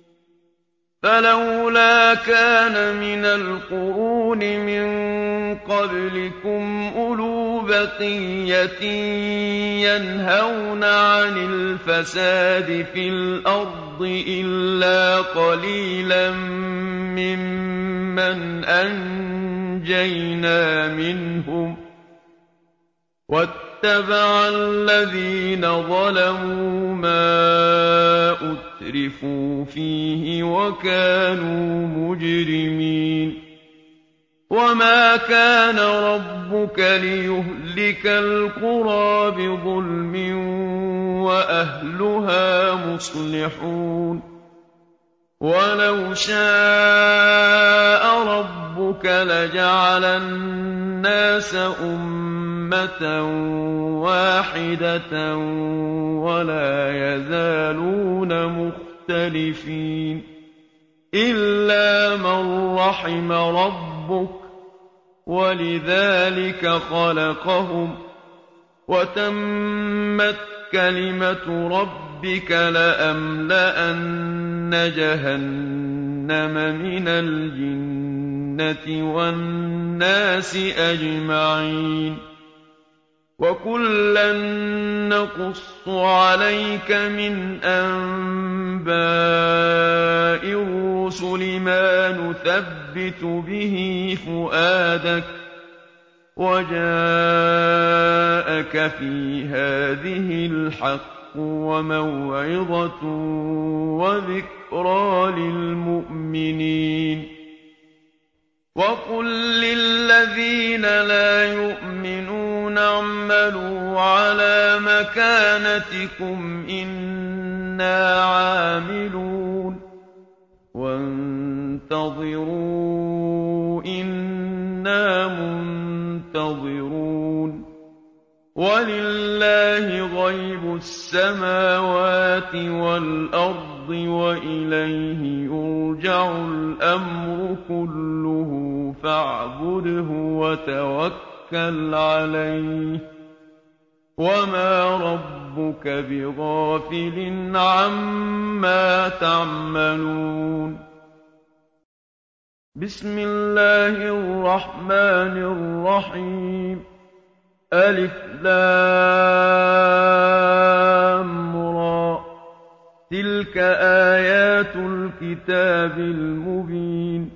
فَلَوْلَا كَانَ مِنَ الْقُرُونِ مِن قَبْلِكُمْ أُولُو بَقِيَّةٍ يَنْهَوْنَ عَنِ الْفَسَادِ فِي الْأَرْضِ إِلَّا قَلِيلًا مِّمَّنْ أَنجَيْنَا مِنْهُمْ ۗ وَاتَّبَعَ الَّذِينَ ظَلَمُوا مَا أُتْرِفُوا فِيهِ وَكَانُوا مُجْرِمِينَ وَمَا كَانَ رَبُّكَ لِيُهْلِكَ الْقُرَىٰ بِظُلْمٍ وَأَهْلُهَا مُصْلِحُونَ وَلَوْ شَاءَ رَبُّكَ لَجَعَلَ النَّاسَ أُمَّةً وَاحِدَةً وَلَا يَزَالُونَ مُخْتَلِفِينَ إِلَّا مَن رَّحِمَ رَبُّكَ ۚ وَلِذَٰلِكَ خَلَقَهُمْ ۗ وَتَمَّتْ كَلِمَةُ رَبِّكَ لَأَمْلَأَنَّ جَهَنَّمَ جَهَنَّمَ مِنَ الْجِنَّةِ وَالنَّاسِ أَجْمَعِينَ وَكُلًّا نَّقُصُّ عَلَيْكَ مِنْ أَنبَاءِ الرُّسُلِ مَا نُثَبِّتُ بِهِ فُؤَادَكَ ۖ وَجَاءَكَ فِي هَٰذِهِ الْحَقُّ وَمَوْعِظَةٌ وَذِكْرَىٰ لِلْمُؤْمِنِينَ وَقُل لِّلَّذِينَ لَا يُؤْمِنُونَ اعْمَلُوا عَلَىٰ مَكَانَتِكُمْ إِنَّا عَامِلُونَ وَانتَظِرُوا إِنَّا مُنتَظِرُونَ وَلِلَّهِ غَيْبُ السَّمَاوَاتِ وَالْأَرْضِ وَإِلَيْهِ يُرْجَعُ الْأَمْرُ كُلُّهُ فَاعْبُدْهُ وَتَوَكَّلْ عَلَيْهِ ۚ وَمَا رَبُّكَ بِغَافِلٍ عَمَّا تَعْمَلُونَ بسم الله الرحمن الرحيم ألف لام را تلك آيات الكتاب المبين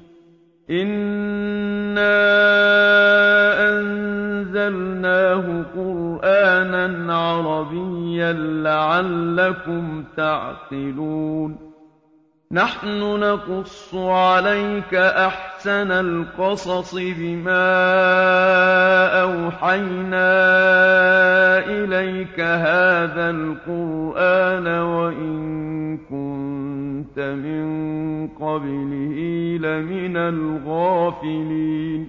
إنا أنزلناه قرآنا عربيا لعلكم تعقلون نحن نقص عليك أحسن القصص بما أوحينا إليك هذا القرآن وإن كنت من قبله لمن الغافلين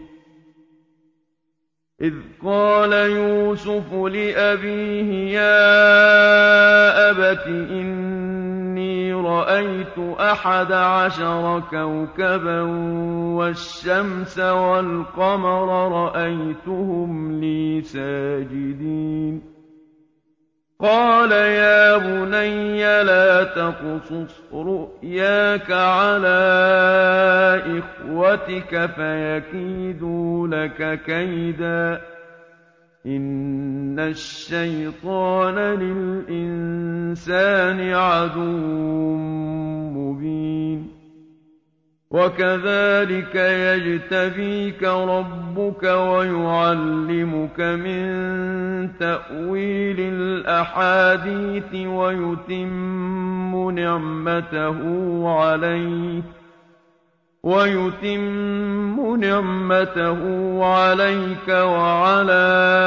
إذ قال يوسف لأبيه يا أبت إني رأيت 11 كوكبا والشمس والقمر رأيتهم لي ساجدين قال يا بني لا تقصص رؤياك على إخوتك فيكيدوا لك كيدا إن الشيطان للإنسان عدو مبين وكذلك يجتبيك ربك ويعلمك من تأويل الأحاديث ويتم نعمته عليك وعلى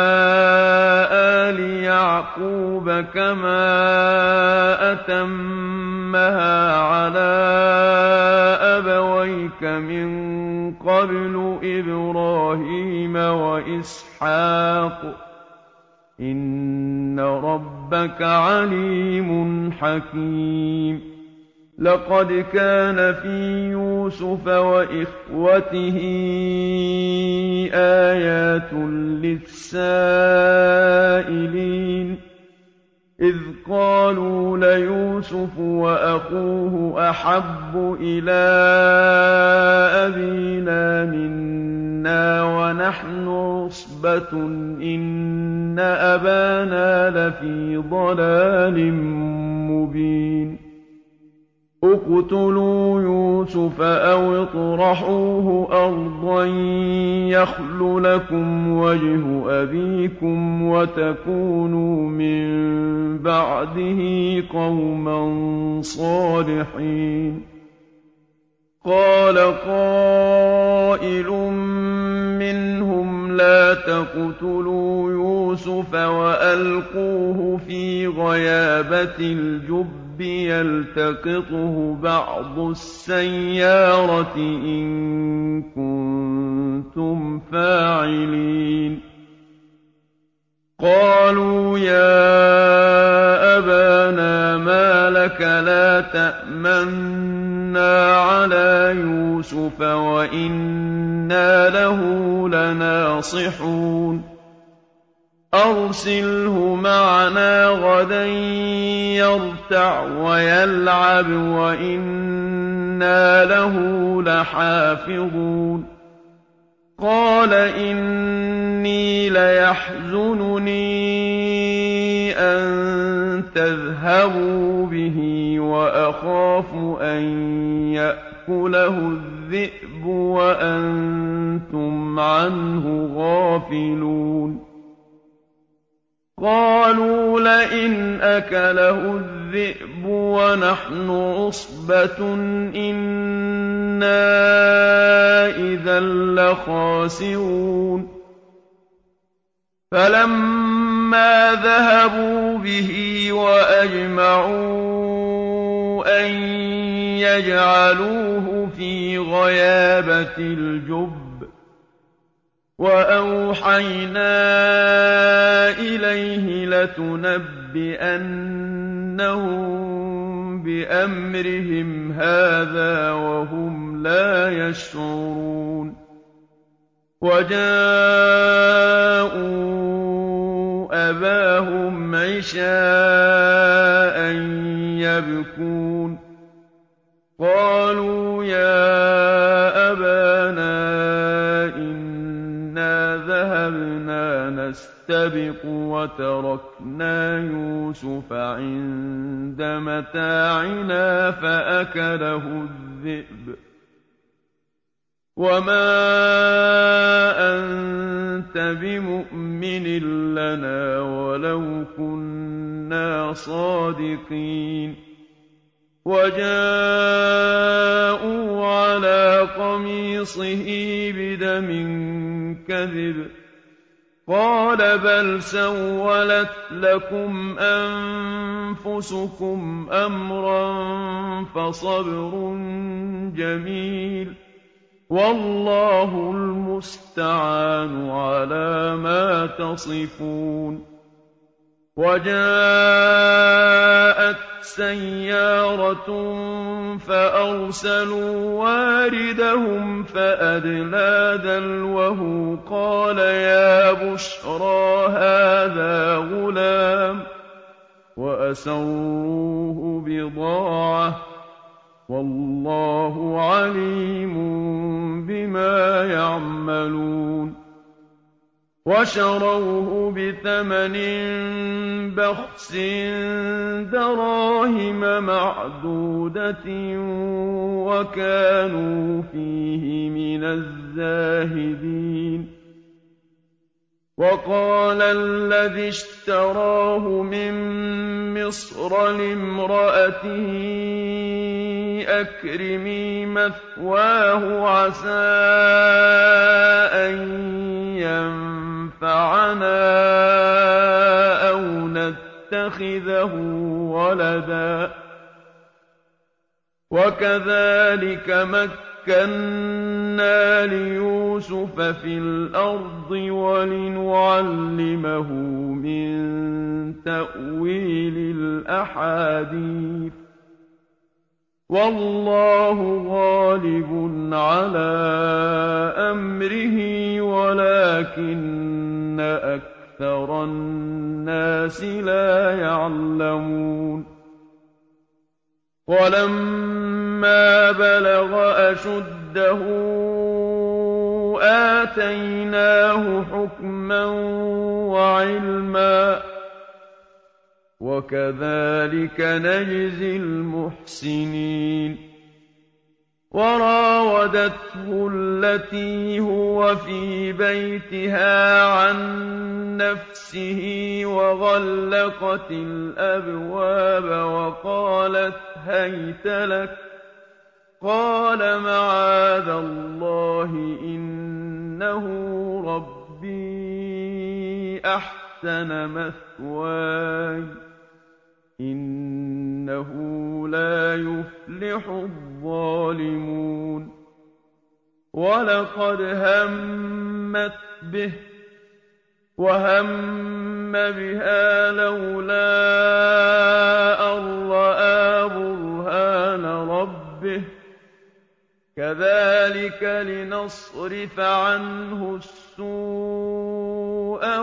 آل يعقوب كما أتمها على أبويك من قبل إبراهيم وإسحاق إن ربك عليم حكيم لقد كان في يوسف وإخوته آيات للسائلين إذ قالوا ليوسف وأخوه أحب إلى أبينا منا ونحن عصبة إن أبانا لفي ضلال مبين اقتلوا يوسف أو اطرحوه أرضا يخل لكم وجه أبيكم وتكونوا من بعده قوما صالحين قال قائل منهم لا تقتلوا يوسف وألقوه في غيابة الجب يلتقطه بعض السيارة إن كنتم فاعلين قالوا يا أبانا ما لك لا تأمنا على يوسف وإنا له لناصحون أرسله معنا غدا يرتع ويلعب وإنا وَإِنَّا لَهُ لَحَافِظُونَ قَالَ إِنِّي لَيَحْزُنُنِي أَن تَذْهَبُوا بِهِ وَأَخَافُ أَن يَأْكُلَهُ الذِّئْبُ وَأَنتُمْ عَنْهُ غَافِلُونَ قَالُوا لَئِنْ أَكَلَهُ الذِّئْبُ وَنَحْنُ عُصْبَةٌ إِنَّا إِذًا لَّخَاسِرُونَ فَلَمَّا ذَهَبُوا بِهِ وَأَجْمَعُوا أَن يَجْعَلُوهُ فِي غَيَابَتِ الْجُبِّ وَأَوْحَيْنَا إِلَيْهِ لَتُنَبِّئَنَّهُم بِأَمْرِهِمْ هَٰذَا وَهُمْ لَا يَشْعُرُونَ وَجَاءُوا أَبَاهُمْ عِشَاءً يَبْكُونَ قَالُوا يَا أَبَانَا إِنَّا ذَهَبْنَا نَسْتَبِقُ وَتَرَكْنَا يُوسُفَ عِندَ مَتَاعِنَا فَأَكَلَهُ الذِّئْبُ وَمَا أَنتَ بِمُؤْمِنٍ لَّنَا وَلَوْ كُنَّا صَادِقِينَ وَجَاءُوا عَلَىٰ قَمِيصِهِ بِدَمٍ كَذِبٍ قَالَ بَلْ سَوَّلَتْ لَكُمْ أَنفُسُكُمْ أَمْرًا فَصَبْرٌ جَمِيلٌ وَاللَّهُ الْمُسْتَعَانُ عَلَىٰ مَا تَصِفُونَ وَجَاءَتْ سَيَّارَةٌ فَأَرْسَلُوا وَارِدَهُمْ فَأَدْلَىٰ دَلْوَهُ قَالَ يَا بُشْرَىٰ هَٰذَا غُلَامٌ وَأَسَرُّوهُ بِضَاعَةً ۚ وَاللَّهُ عَلِيمٌ بِمَا يَعْمَلُونَ وَشَرَوْهُ بِثَمَنٍ بَخْسٍ دَرَاهِمَ مَعْدُودَةٍ وَكَانُوا فِيهِ مِنَ الزَّاهِدِينَ وَقَالَ الَّذِي اشْتَرَاهُ مِن مِّصْرَ لِامْرَأَتِهِ أَكْرِمِي مَثْوَاهُ عَسَىٰ أَن يَنفَعَنَا أَوْ نَتَّخِذَهُ وَلَدًا ۚ وَكَذَٰلِكَ مَكَّنَّا لِيُوسُفَ فِي الْأَرْضِ وَلِنُعَلِّمَهُ مِن تَأْوِيلِ الْأَحَادِيثِ ۚ وَاللَّهُ غَالِبٌ عَلَىٰ أَمْرِهِ وَلَٰكِنَّ أَكْثَرَ النَّاسِ لَا يَعْلَمُونَ وَلَمَّا بَلَغَ أَشُدَّهُ آتَيْنَاهُ حُكْمًا وَعِلْمًا ۚ وَكَذَٰلِكَ نَجْزِي الْمُحْسِنِينَ وَرَاوَدَتْهُ الَّتِي هُوَ فِي بَيْتِهَا عَن نَّفْسِهِ وَغَلَّقَتِ الْأَبْوَابَ وَقَالَتْ هَيْتَ لَكَ ۚ قَالَ مَعَاذَ اللَّهِ إِنَّهُ رَبِّي أَحْسَنَ مَثْوَايَ ۖ إِنَّهُ لَا يُفْلِحُ الظَّالِمُونَ وَلَقَدْ هَمَّتْ بِهِ وَهَمَّ بِهَا لَوْلَا أَن رَّأَىٰ بُرْهَانَ رَبِّهِ ۚ كَذَٰلِكَ لِنَصْرِفَ عَنْهُ السُّوءَ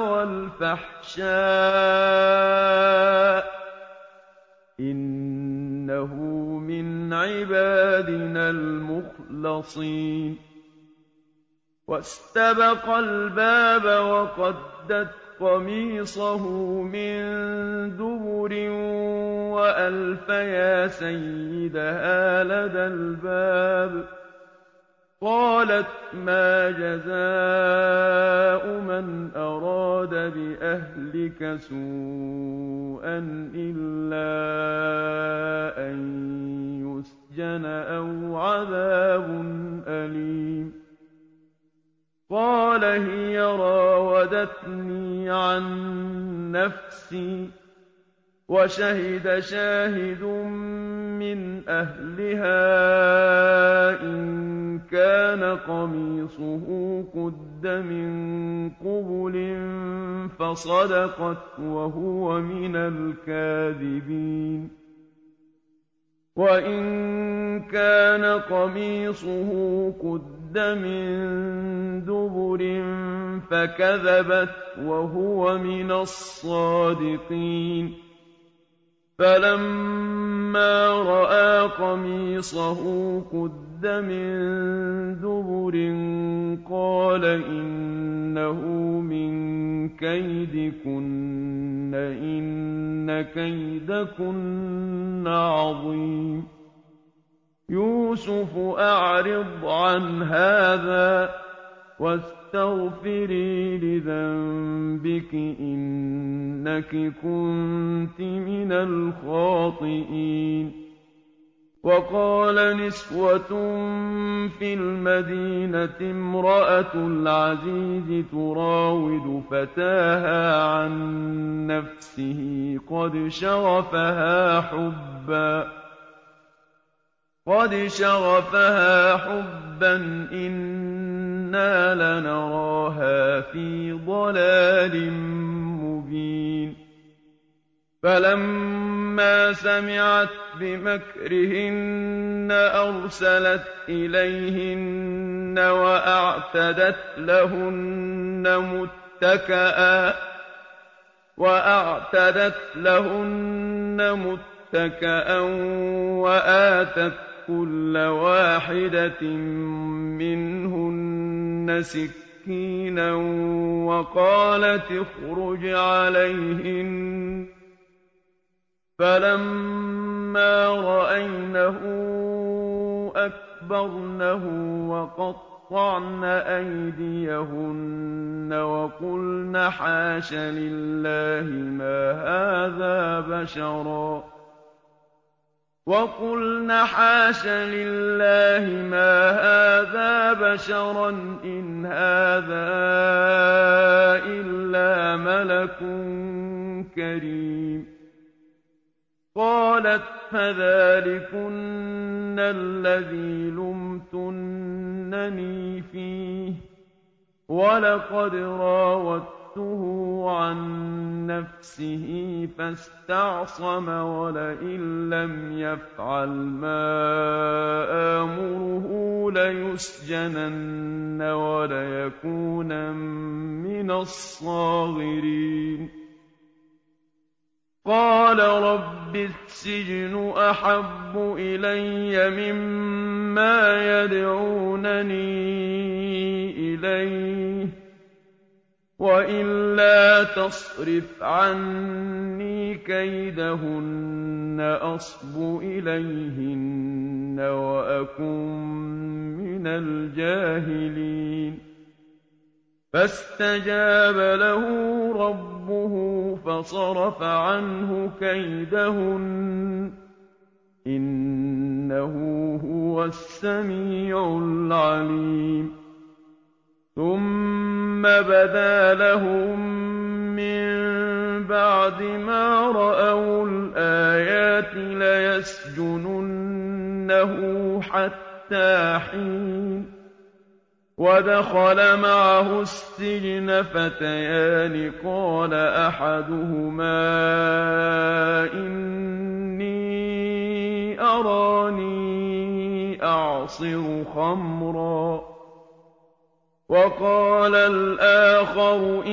وَالْفَحْشَاءَ ۚ إِنَّهُ مِنَ مِّنْ عِبَادِنَا الْمُخْلَصِينَ وَاسْتَبَقَ الْبَابَ وَقَدَّتْ قَمِيصَهُ مِن دُبُرٍ وَأَلْفَ يَا سَيِّدَهَا لَدَى الْبَابِ ۚ قَالَتْ مَا جَزَاءُ مَنْ أَرَادَ بِأَهْلِكَ سُوءًا إِلَّا أَن يُسْجَنَ أَوْ عَذَابٌ أَلِيمٌ قَالَ هِيَ رَاوَدَتْنِي عَن نَّفْسِي ۚ وَشَهِدَ شَاهِدٌ مِّنْ أَهْلِهَا إِن كَانَ قَمِيصُهُ قُدَّ مِن قُبُلٍ فَصَدَقَتْ وَهُوَ مِنَ الْكَاذِبِينَ وَإِن كَانَ قَمِيصُهُ قُدَّ مِن دُبُرٍ فَكَذَبَتْ وَهُوَ مِنَ الصَّادِقِينَ فَلَمَّا رَأَىٰ قَمِيصَهُ قُدَّ مِن دُبُرٍ قَالَ إِنَّهُ مِن كَيْدِكُنَّ ۖ إِنَّ كَيْدَكُنَّ عَظِيمٌ يُوسُفُ أَعْرِضْ عَنْ هَٰذَا وَاسْتَغْفِرِي لِذَنبِكِ ۖ إِنَّكِ كُنتِ مِنَ الْخَاطِئِينَ وَقَالَ نِسْوَةٌ فِي الْمَدِينَةِ امْرَأَتُ الْعَزِيزِ تُرَاوِدُ فَتَاهَا عَن نَّفْسِهِ قَدْ شَغَفَهَا حُبًّا إِنَّا لَنَرَاهَا فِي ضَلَالٍ مُّبِينٍ فَلَمَّا سَمِعَتْ بِمَكْرِهِنَّ أَرْسَلَتْ إِلَيْهِنَّ وَأَعْتَدَتْ لَهُنَّ مُتَّكَأً وَآتَتْ كُلَّ وَاحِدَةٍ مِّنْهُنَّ سِكِّينًا وَقَالَتِ اخْرُجْ عَلَيْهِنَّ ۖ فَلَمَّا رَأَيْنَهُ أَكْبَرْنَهُ وَقَطَّعْنَ أَيْدِيَهُنَّ وَقُلْنَ حَاشَ لِلَّهِ مَا هَٰذَا بَشَرًا إِنْ هَٰذَا إِلَّا مَلَكٌ كَرِيمٌ قَالَتْ فَذَٰلِكُنَّ الَّذِي لُمْتُنَّنِي فِيهِ ۖ وَلَقَدْ رَاوَدتُّهُ عَن نَّفْسِهِ فَاسْتَعْصَمَ ۖ وَلَئِن لَّمْ يَفْعَلْ مَا آمُرُهُ لَيُسْجَنَنَّ وَلَيَكُونًا مِّنَ الصَّاغِرِينَ قَالَ رَبِّ السِّجْنُ أَحَبُّ إِلَيَّ مِمَّا يَدْعُونَنِي إِلَيْهِ ۖ وَإِلَّا تَصْرِفْ عَنِّي كَيْدَهُنَّ أَصْبُ إِلَيْهِنَّ وَأَكُن مِّنَ الْجَاهِلِينَ فَاسْتَجَابَ لَهُ رَبُّهُ فَصَرَفَ عَنْهُ كَيْدَهُنَّ ۚ إِنَّهُ هُوَ السَّمِيعُ الْعَلِيمُ ثُمَّ بَدَا لَهُم مِّن بَعْدِ مَا رَأَوُا الْآيَاتِ لَيَسْجُنُنَّهُ حَتَّىٰ حِينٍ وَدَخَلَ مَعَهُ السِّجْنَ فَتَيَانِ قَالَ أَحَدُهُمَا إِنِّي أَرَانِي أَعْصِرُ خَمْرًا وَقَالَ الْآخَرُ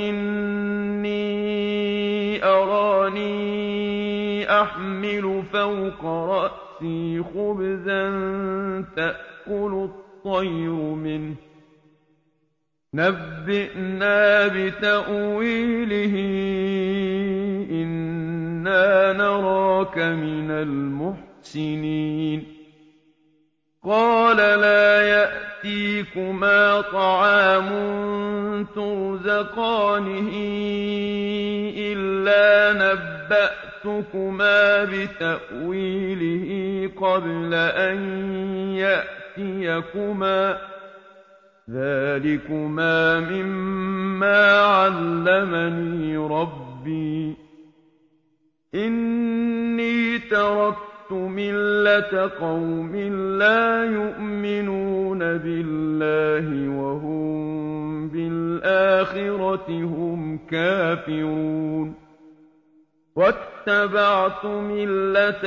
إِنِّي أَرَانِي أَحْمِلُ فَوْقَ رَأْسِي رَأْسِي خُبْزًا تَأْكُلُ الطَّيْرُ مِنْهُ ۖ نَبِّئْنَا بِتَأْوِيلِهِ إِنَّا نَرَاكَ مِنَ الْمُحْسِنِينَ قَالَ لَا يَأْتِيكُمَا طَعَامٌ تُرْزَقَانِهِ إِلَّا نَبَّأْتُكُمَا بِتَأْوِيلِهِ قَبْلَ أَن يَأْتِيَكُمَا ۚ ذَٰلِكُمَا مِمَّا عَلَّمَنِي رَبِّي ۚ إِنِّي تَرَكْتُ مِلَّةَ قَوْمٍ لَّا يُؤْمِنُونَ بِاللَّهِ وَهُم بِالْآخِرَةِ هُمْ كَافِرُونَ وَاتَّبَعْتُ مِلَّةَ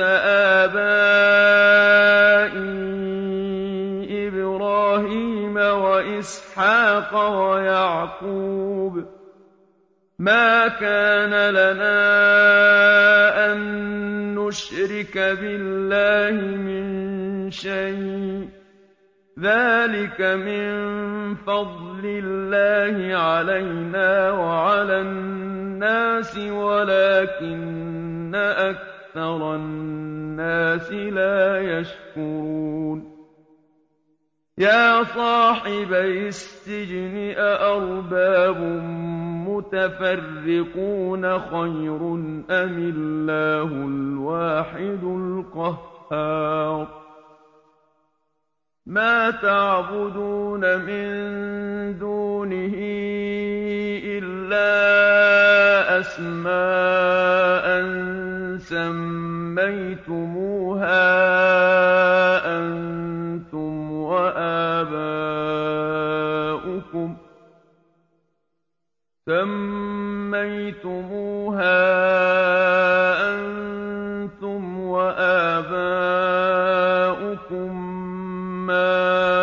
آبَائِي إِبْرَاهِيمَ وَإِسْحَاقَ وَيَعْقُوبَ ۚ مَا كَانَ لَنَا أَن نُّشْرِكَ بِاللَّهِ مِن شَيْءٍ ۚ ذَٰلِكَ مِن فَضْلِ اللَّهِ عَلَيْنَا وَعَلَى النَّاسِ وَلَٰكِنَّ أَكْثَرَ النَّاسِ لَا يَشْكُرُونَ يَا صَاحِبَيِ السِّجْنِ أَأَرْبَابٌ مُّتَفَرِّقُونَ خَيْرٌ أَمِ اللَّهُ الْوَاحِدُ الْقَهَّارُ مَا تَعْبُدُونَ مِن دُونِهِ إِلَّا أَسْمَاءً سَمَّيْتُمُوهَا أَنتُمْ وَآبَاؤُكُم مَّا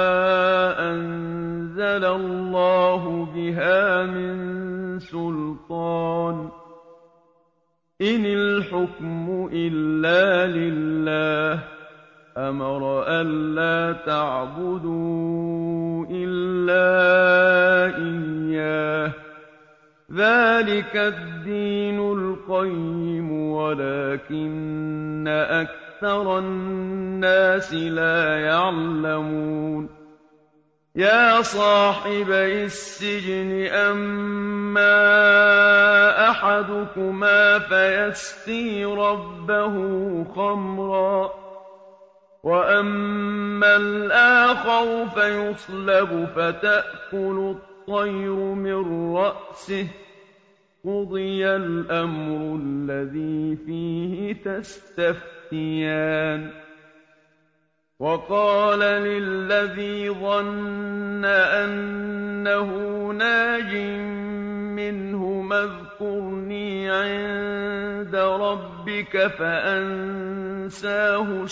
أَنزَلَ اللَّهُ بِهَا مِن سُلْطَانٍ ۚ إِنِ الْحُكْمُ إِلَّا لِلَّهِ ۚ أَمَرَ أَلَّا تَعْبُدُوا إِلَّا إِيَّاهُ ۚ ذَٰلِكَ الدِّينُ الْقَيِّمُ وَلَٰكِنَّ أَكْثَرَ النَّاسِ لَا يَعْلَمُونَ يَا صَاحِبَيِ السِّجْنِ أَمَّا أَحَدُكُمَا فَيَسْقِي رَبَّهُ خَمْرًا ۖ وَأَمَّا الْآخَرُ فَيُصْلَبُ فَتَأْكُلُ الطَّيْرُ مِن رَّأْسِهِ ۚ قُضِيَ الْأَمْرُ الَّذِي فِيهِ تَسْتَفْتِيَانِ وَقَالَ لِلَّذِي ظَنَّ أَنَّهُ نَاجٍ مِّنْهُمَا اذْكُرْنِي عِندَ رَبِّكَ فَأَنسَاهُ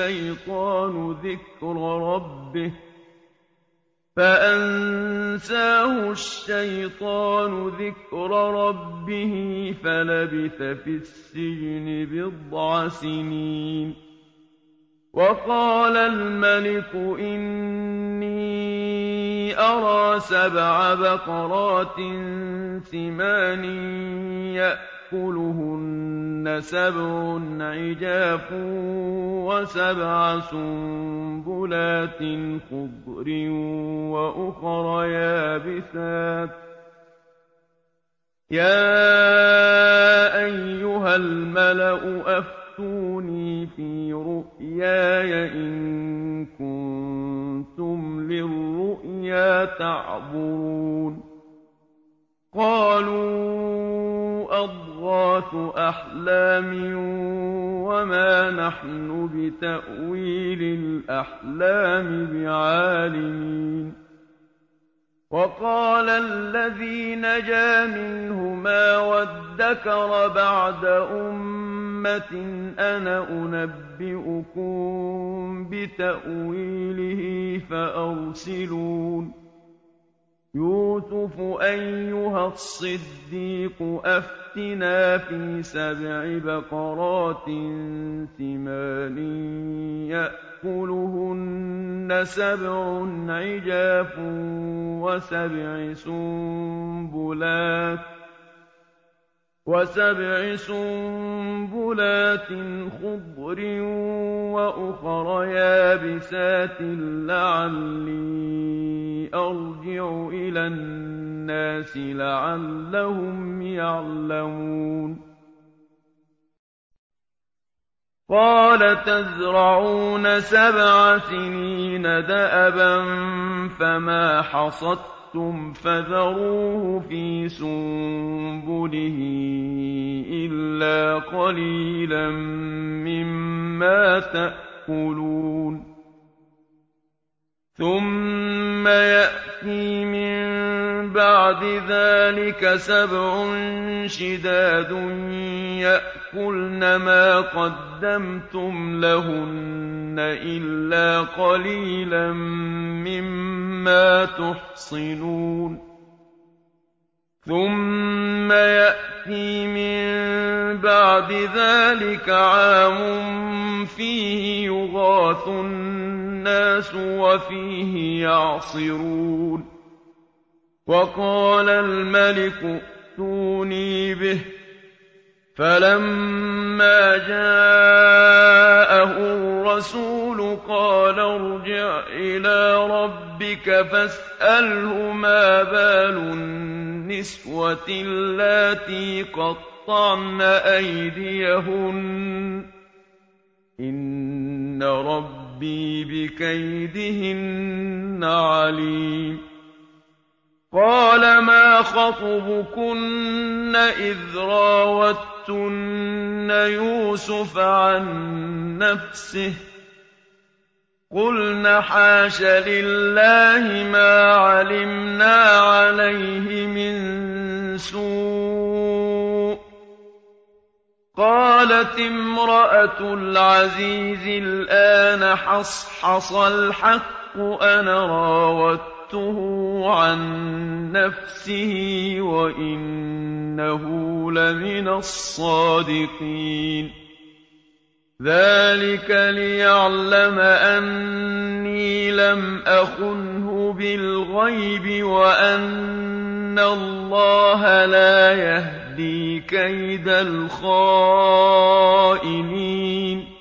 الشَّيْطَانُ ذِكْرَ رَبِّهِ فَلَبِثَ فِي السِّجْنِ بِضْعَ سِنِينَ وَقَالَ الْمَلِكُ إِنِّي أَرَىٰ 7 بَقَرَاتٍ سِمَانٍ يَأْكُلُهُنَّ 7 عِجَافٌ و7 سُنبُلَاتٍ خُضْرٍ وَأُخَرَ يَابِسَاتٍ ۖ يَا أَيُّهَا الْمَلَأُ أَفْتُونِي فِي رُؤْيَايَ إِن كُنتُمْ لِلرُّؤْيَا تَعْبُرُونَ قَالُوا أَضْغَاثُ أَحْلَامٍ وَمَا نَحْنُ بِتَأْوِيلِ الْأَحْلَامِ بِعَالِمِينَ وَقَالَ الَّذِي نَجَا مِنْهُمَا وَادَّكَرَ بَعْدَ أُمَّةٍ أَنَا أُنَبِّئُكُم بِتَأْوِيلِهِ فَأَرْسِلُونِ يُوسُفُ أَيُّهَا الصِّدِّيقُ أَفْتِنَا فِي 7 بَقَرَاتٍ سِمَانٍ يَأْكُلُهُنَّ 7 عِجَافٌ وَسَبْعِ سُنبُلَاتٍ خُضْرٍ وَأُخَرَ يَابِسَاتٍ لَّعَلِّي أَرْجِعُ إِلَى النَّاسِ لَعَلَّهُمْ يَعْلَمُونَ قَالَ تَزْرَعُونَ 7 سِنِينَ دَأَبًا فَمَا حَصَدتُّمْ فَذَرُوهُ فِي سُنبُلِهِ إِلَّا قَلِيلًا مِّمَّا تَأْكُلُونَ ثُمَّ يَأْتِي مِن بَعْدِ ذَٰلِكَ 7 شِدَادٌ يَأْكُلْنَ مَا قَدَّمْتُمْ لَهُنَّ إِلَّا قَلِيلًا مِّمَّا تُحْصِنُونَ ثُمَّ يَأْتِي مِن بَعْدِ ذَٰلِكَ عَامٌ فِيهِ يُغَاثُ النَّاسُ وَفِيهِ يَعْصِرُونَ وَقَالَ الْمَلِكُ ائْتُونِي بِهِ ۖ فَلَمَّا جَاءَهُ الرَّسُولُ قَالَ ارْجِعْ إِلَىٰ رَبِّكَ فَاسْأَلْهُ مَا بَالُ النِّسْوَةِ اللَّاتِي قَطَّعْنَ أَيْدِيَهُنَّ ۚ إِنَّ رَبِّي بِكَيْدِهِنَّ عَلِيمٌ قَالَ مَا خَطْبُكُنَّ إِذْ رَاوَدتُّنَّ يُوسُفَ عَن نَّفْسِهِ ۚ قُلْنَ حَاشَ لِلَّهِ مَا عَلِمْنَا عَلَيْهِ مِن سُوءٍ ۚ قَالَتِ امْرَأَتُ الْعَزِيزِ الْآنَ حَصْحَصَ الْحَقُّ أَنَا رَاوَدتُّهُ عَن نَّفْسِهِ وَإِنَّهُ لَمِنَ الصَّادِقِينَ ذَٰلِكَ لِيَعْلَمَ أَنِّي لَمْ أَخُنْهُ بِالْغَيْبِ وَأَنَّ اللَّهَ لَا يَهْدِي كَيْدَ الْخَائِنِينَ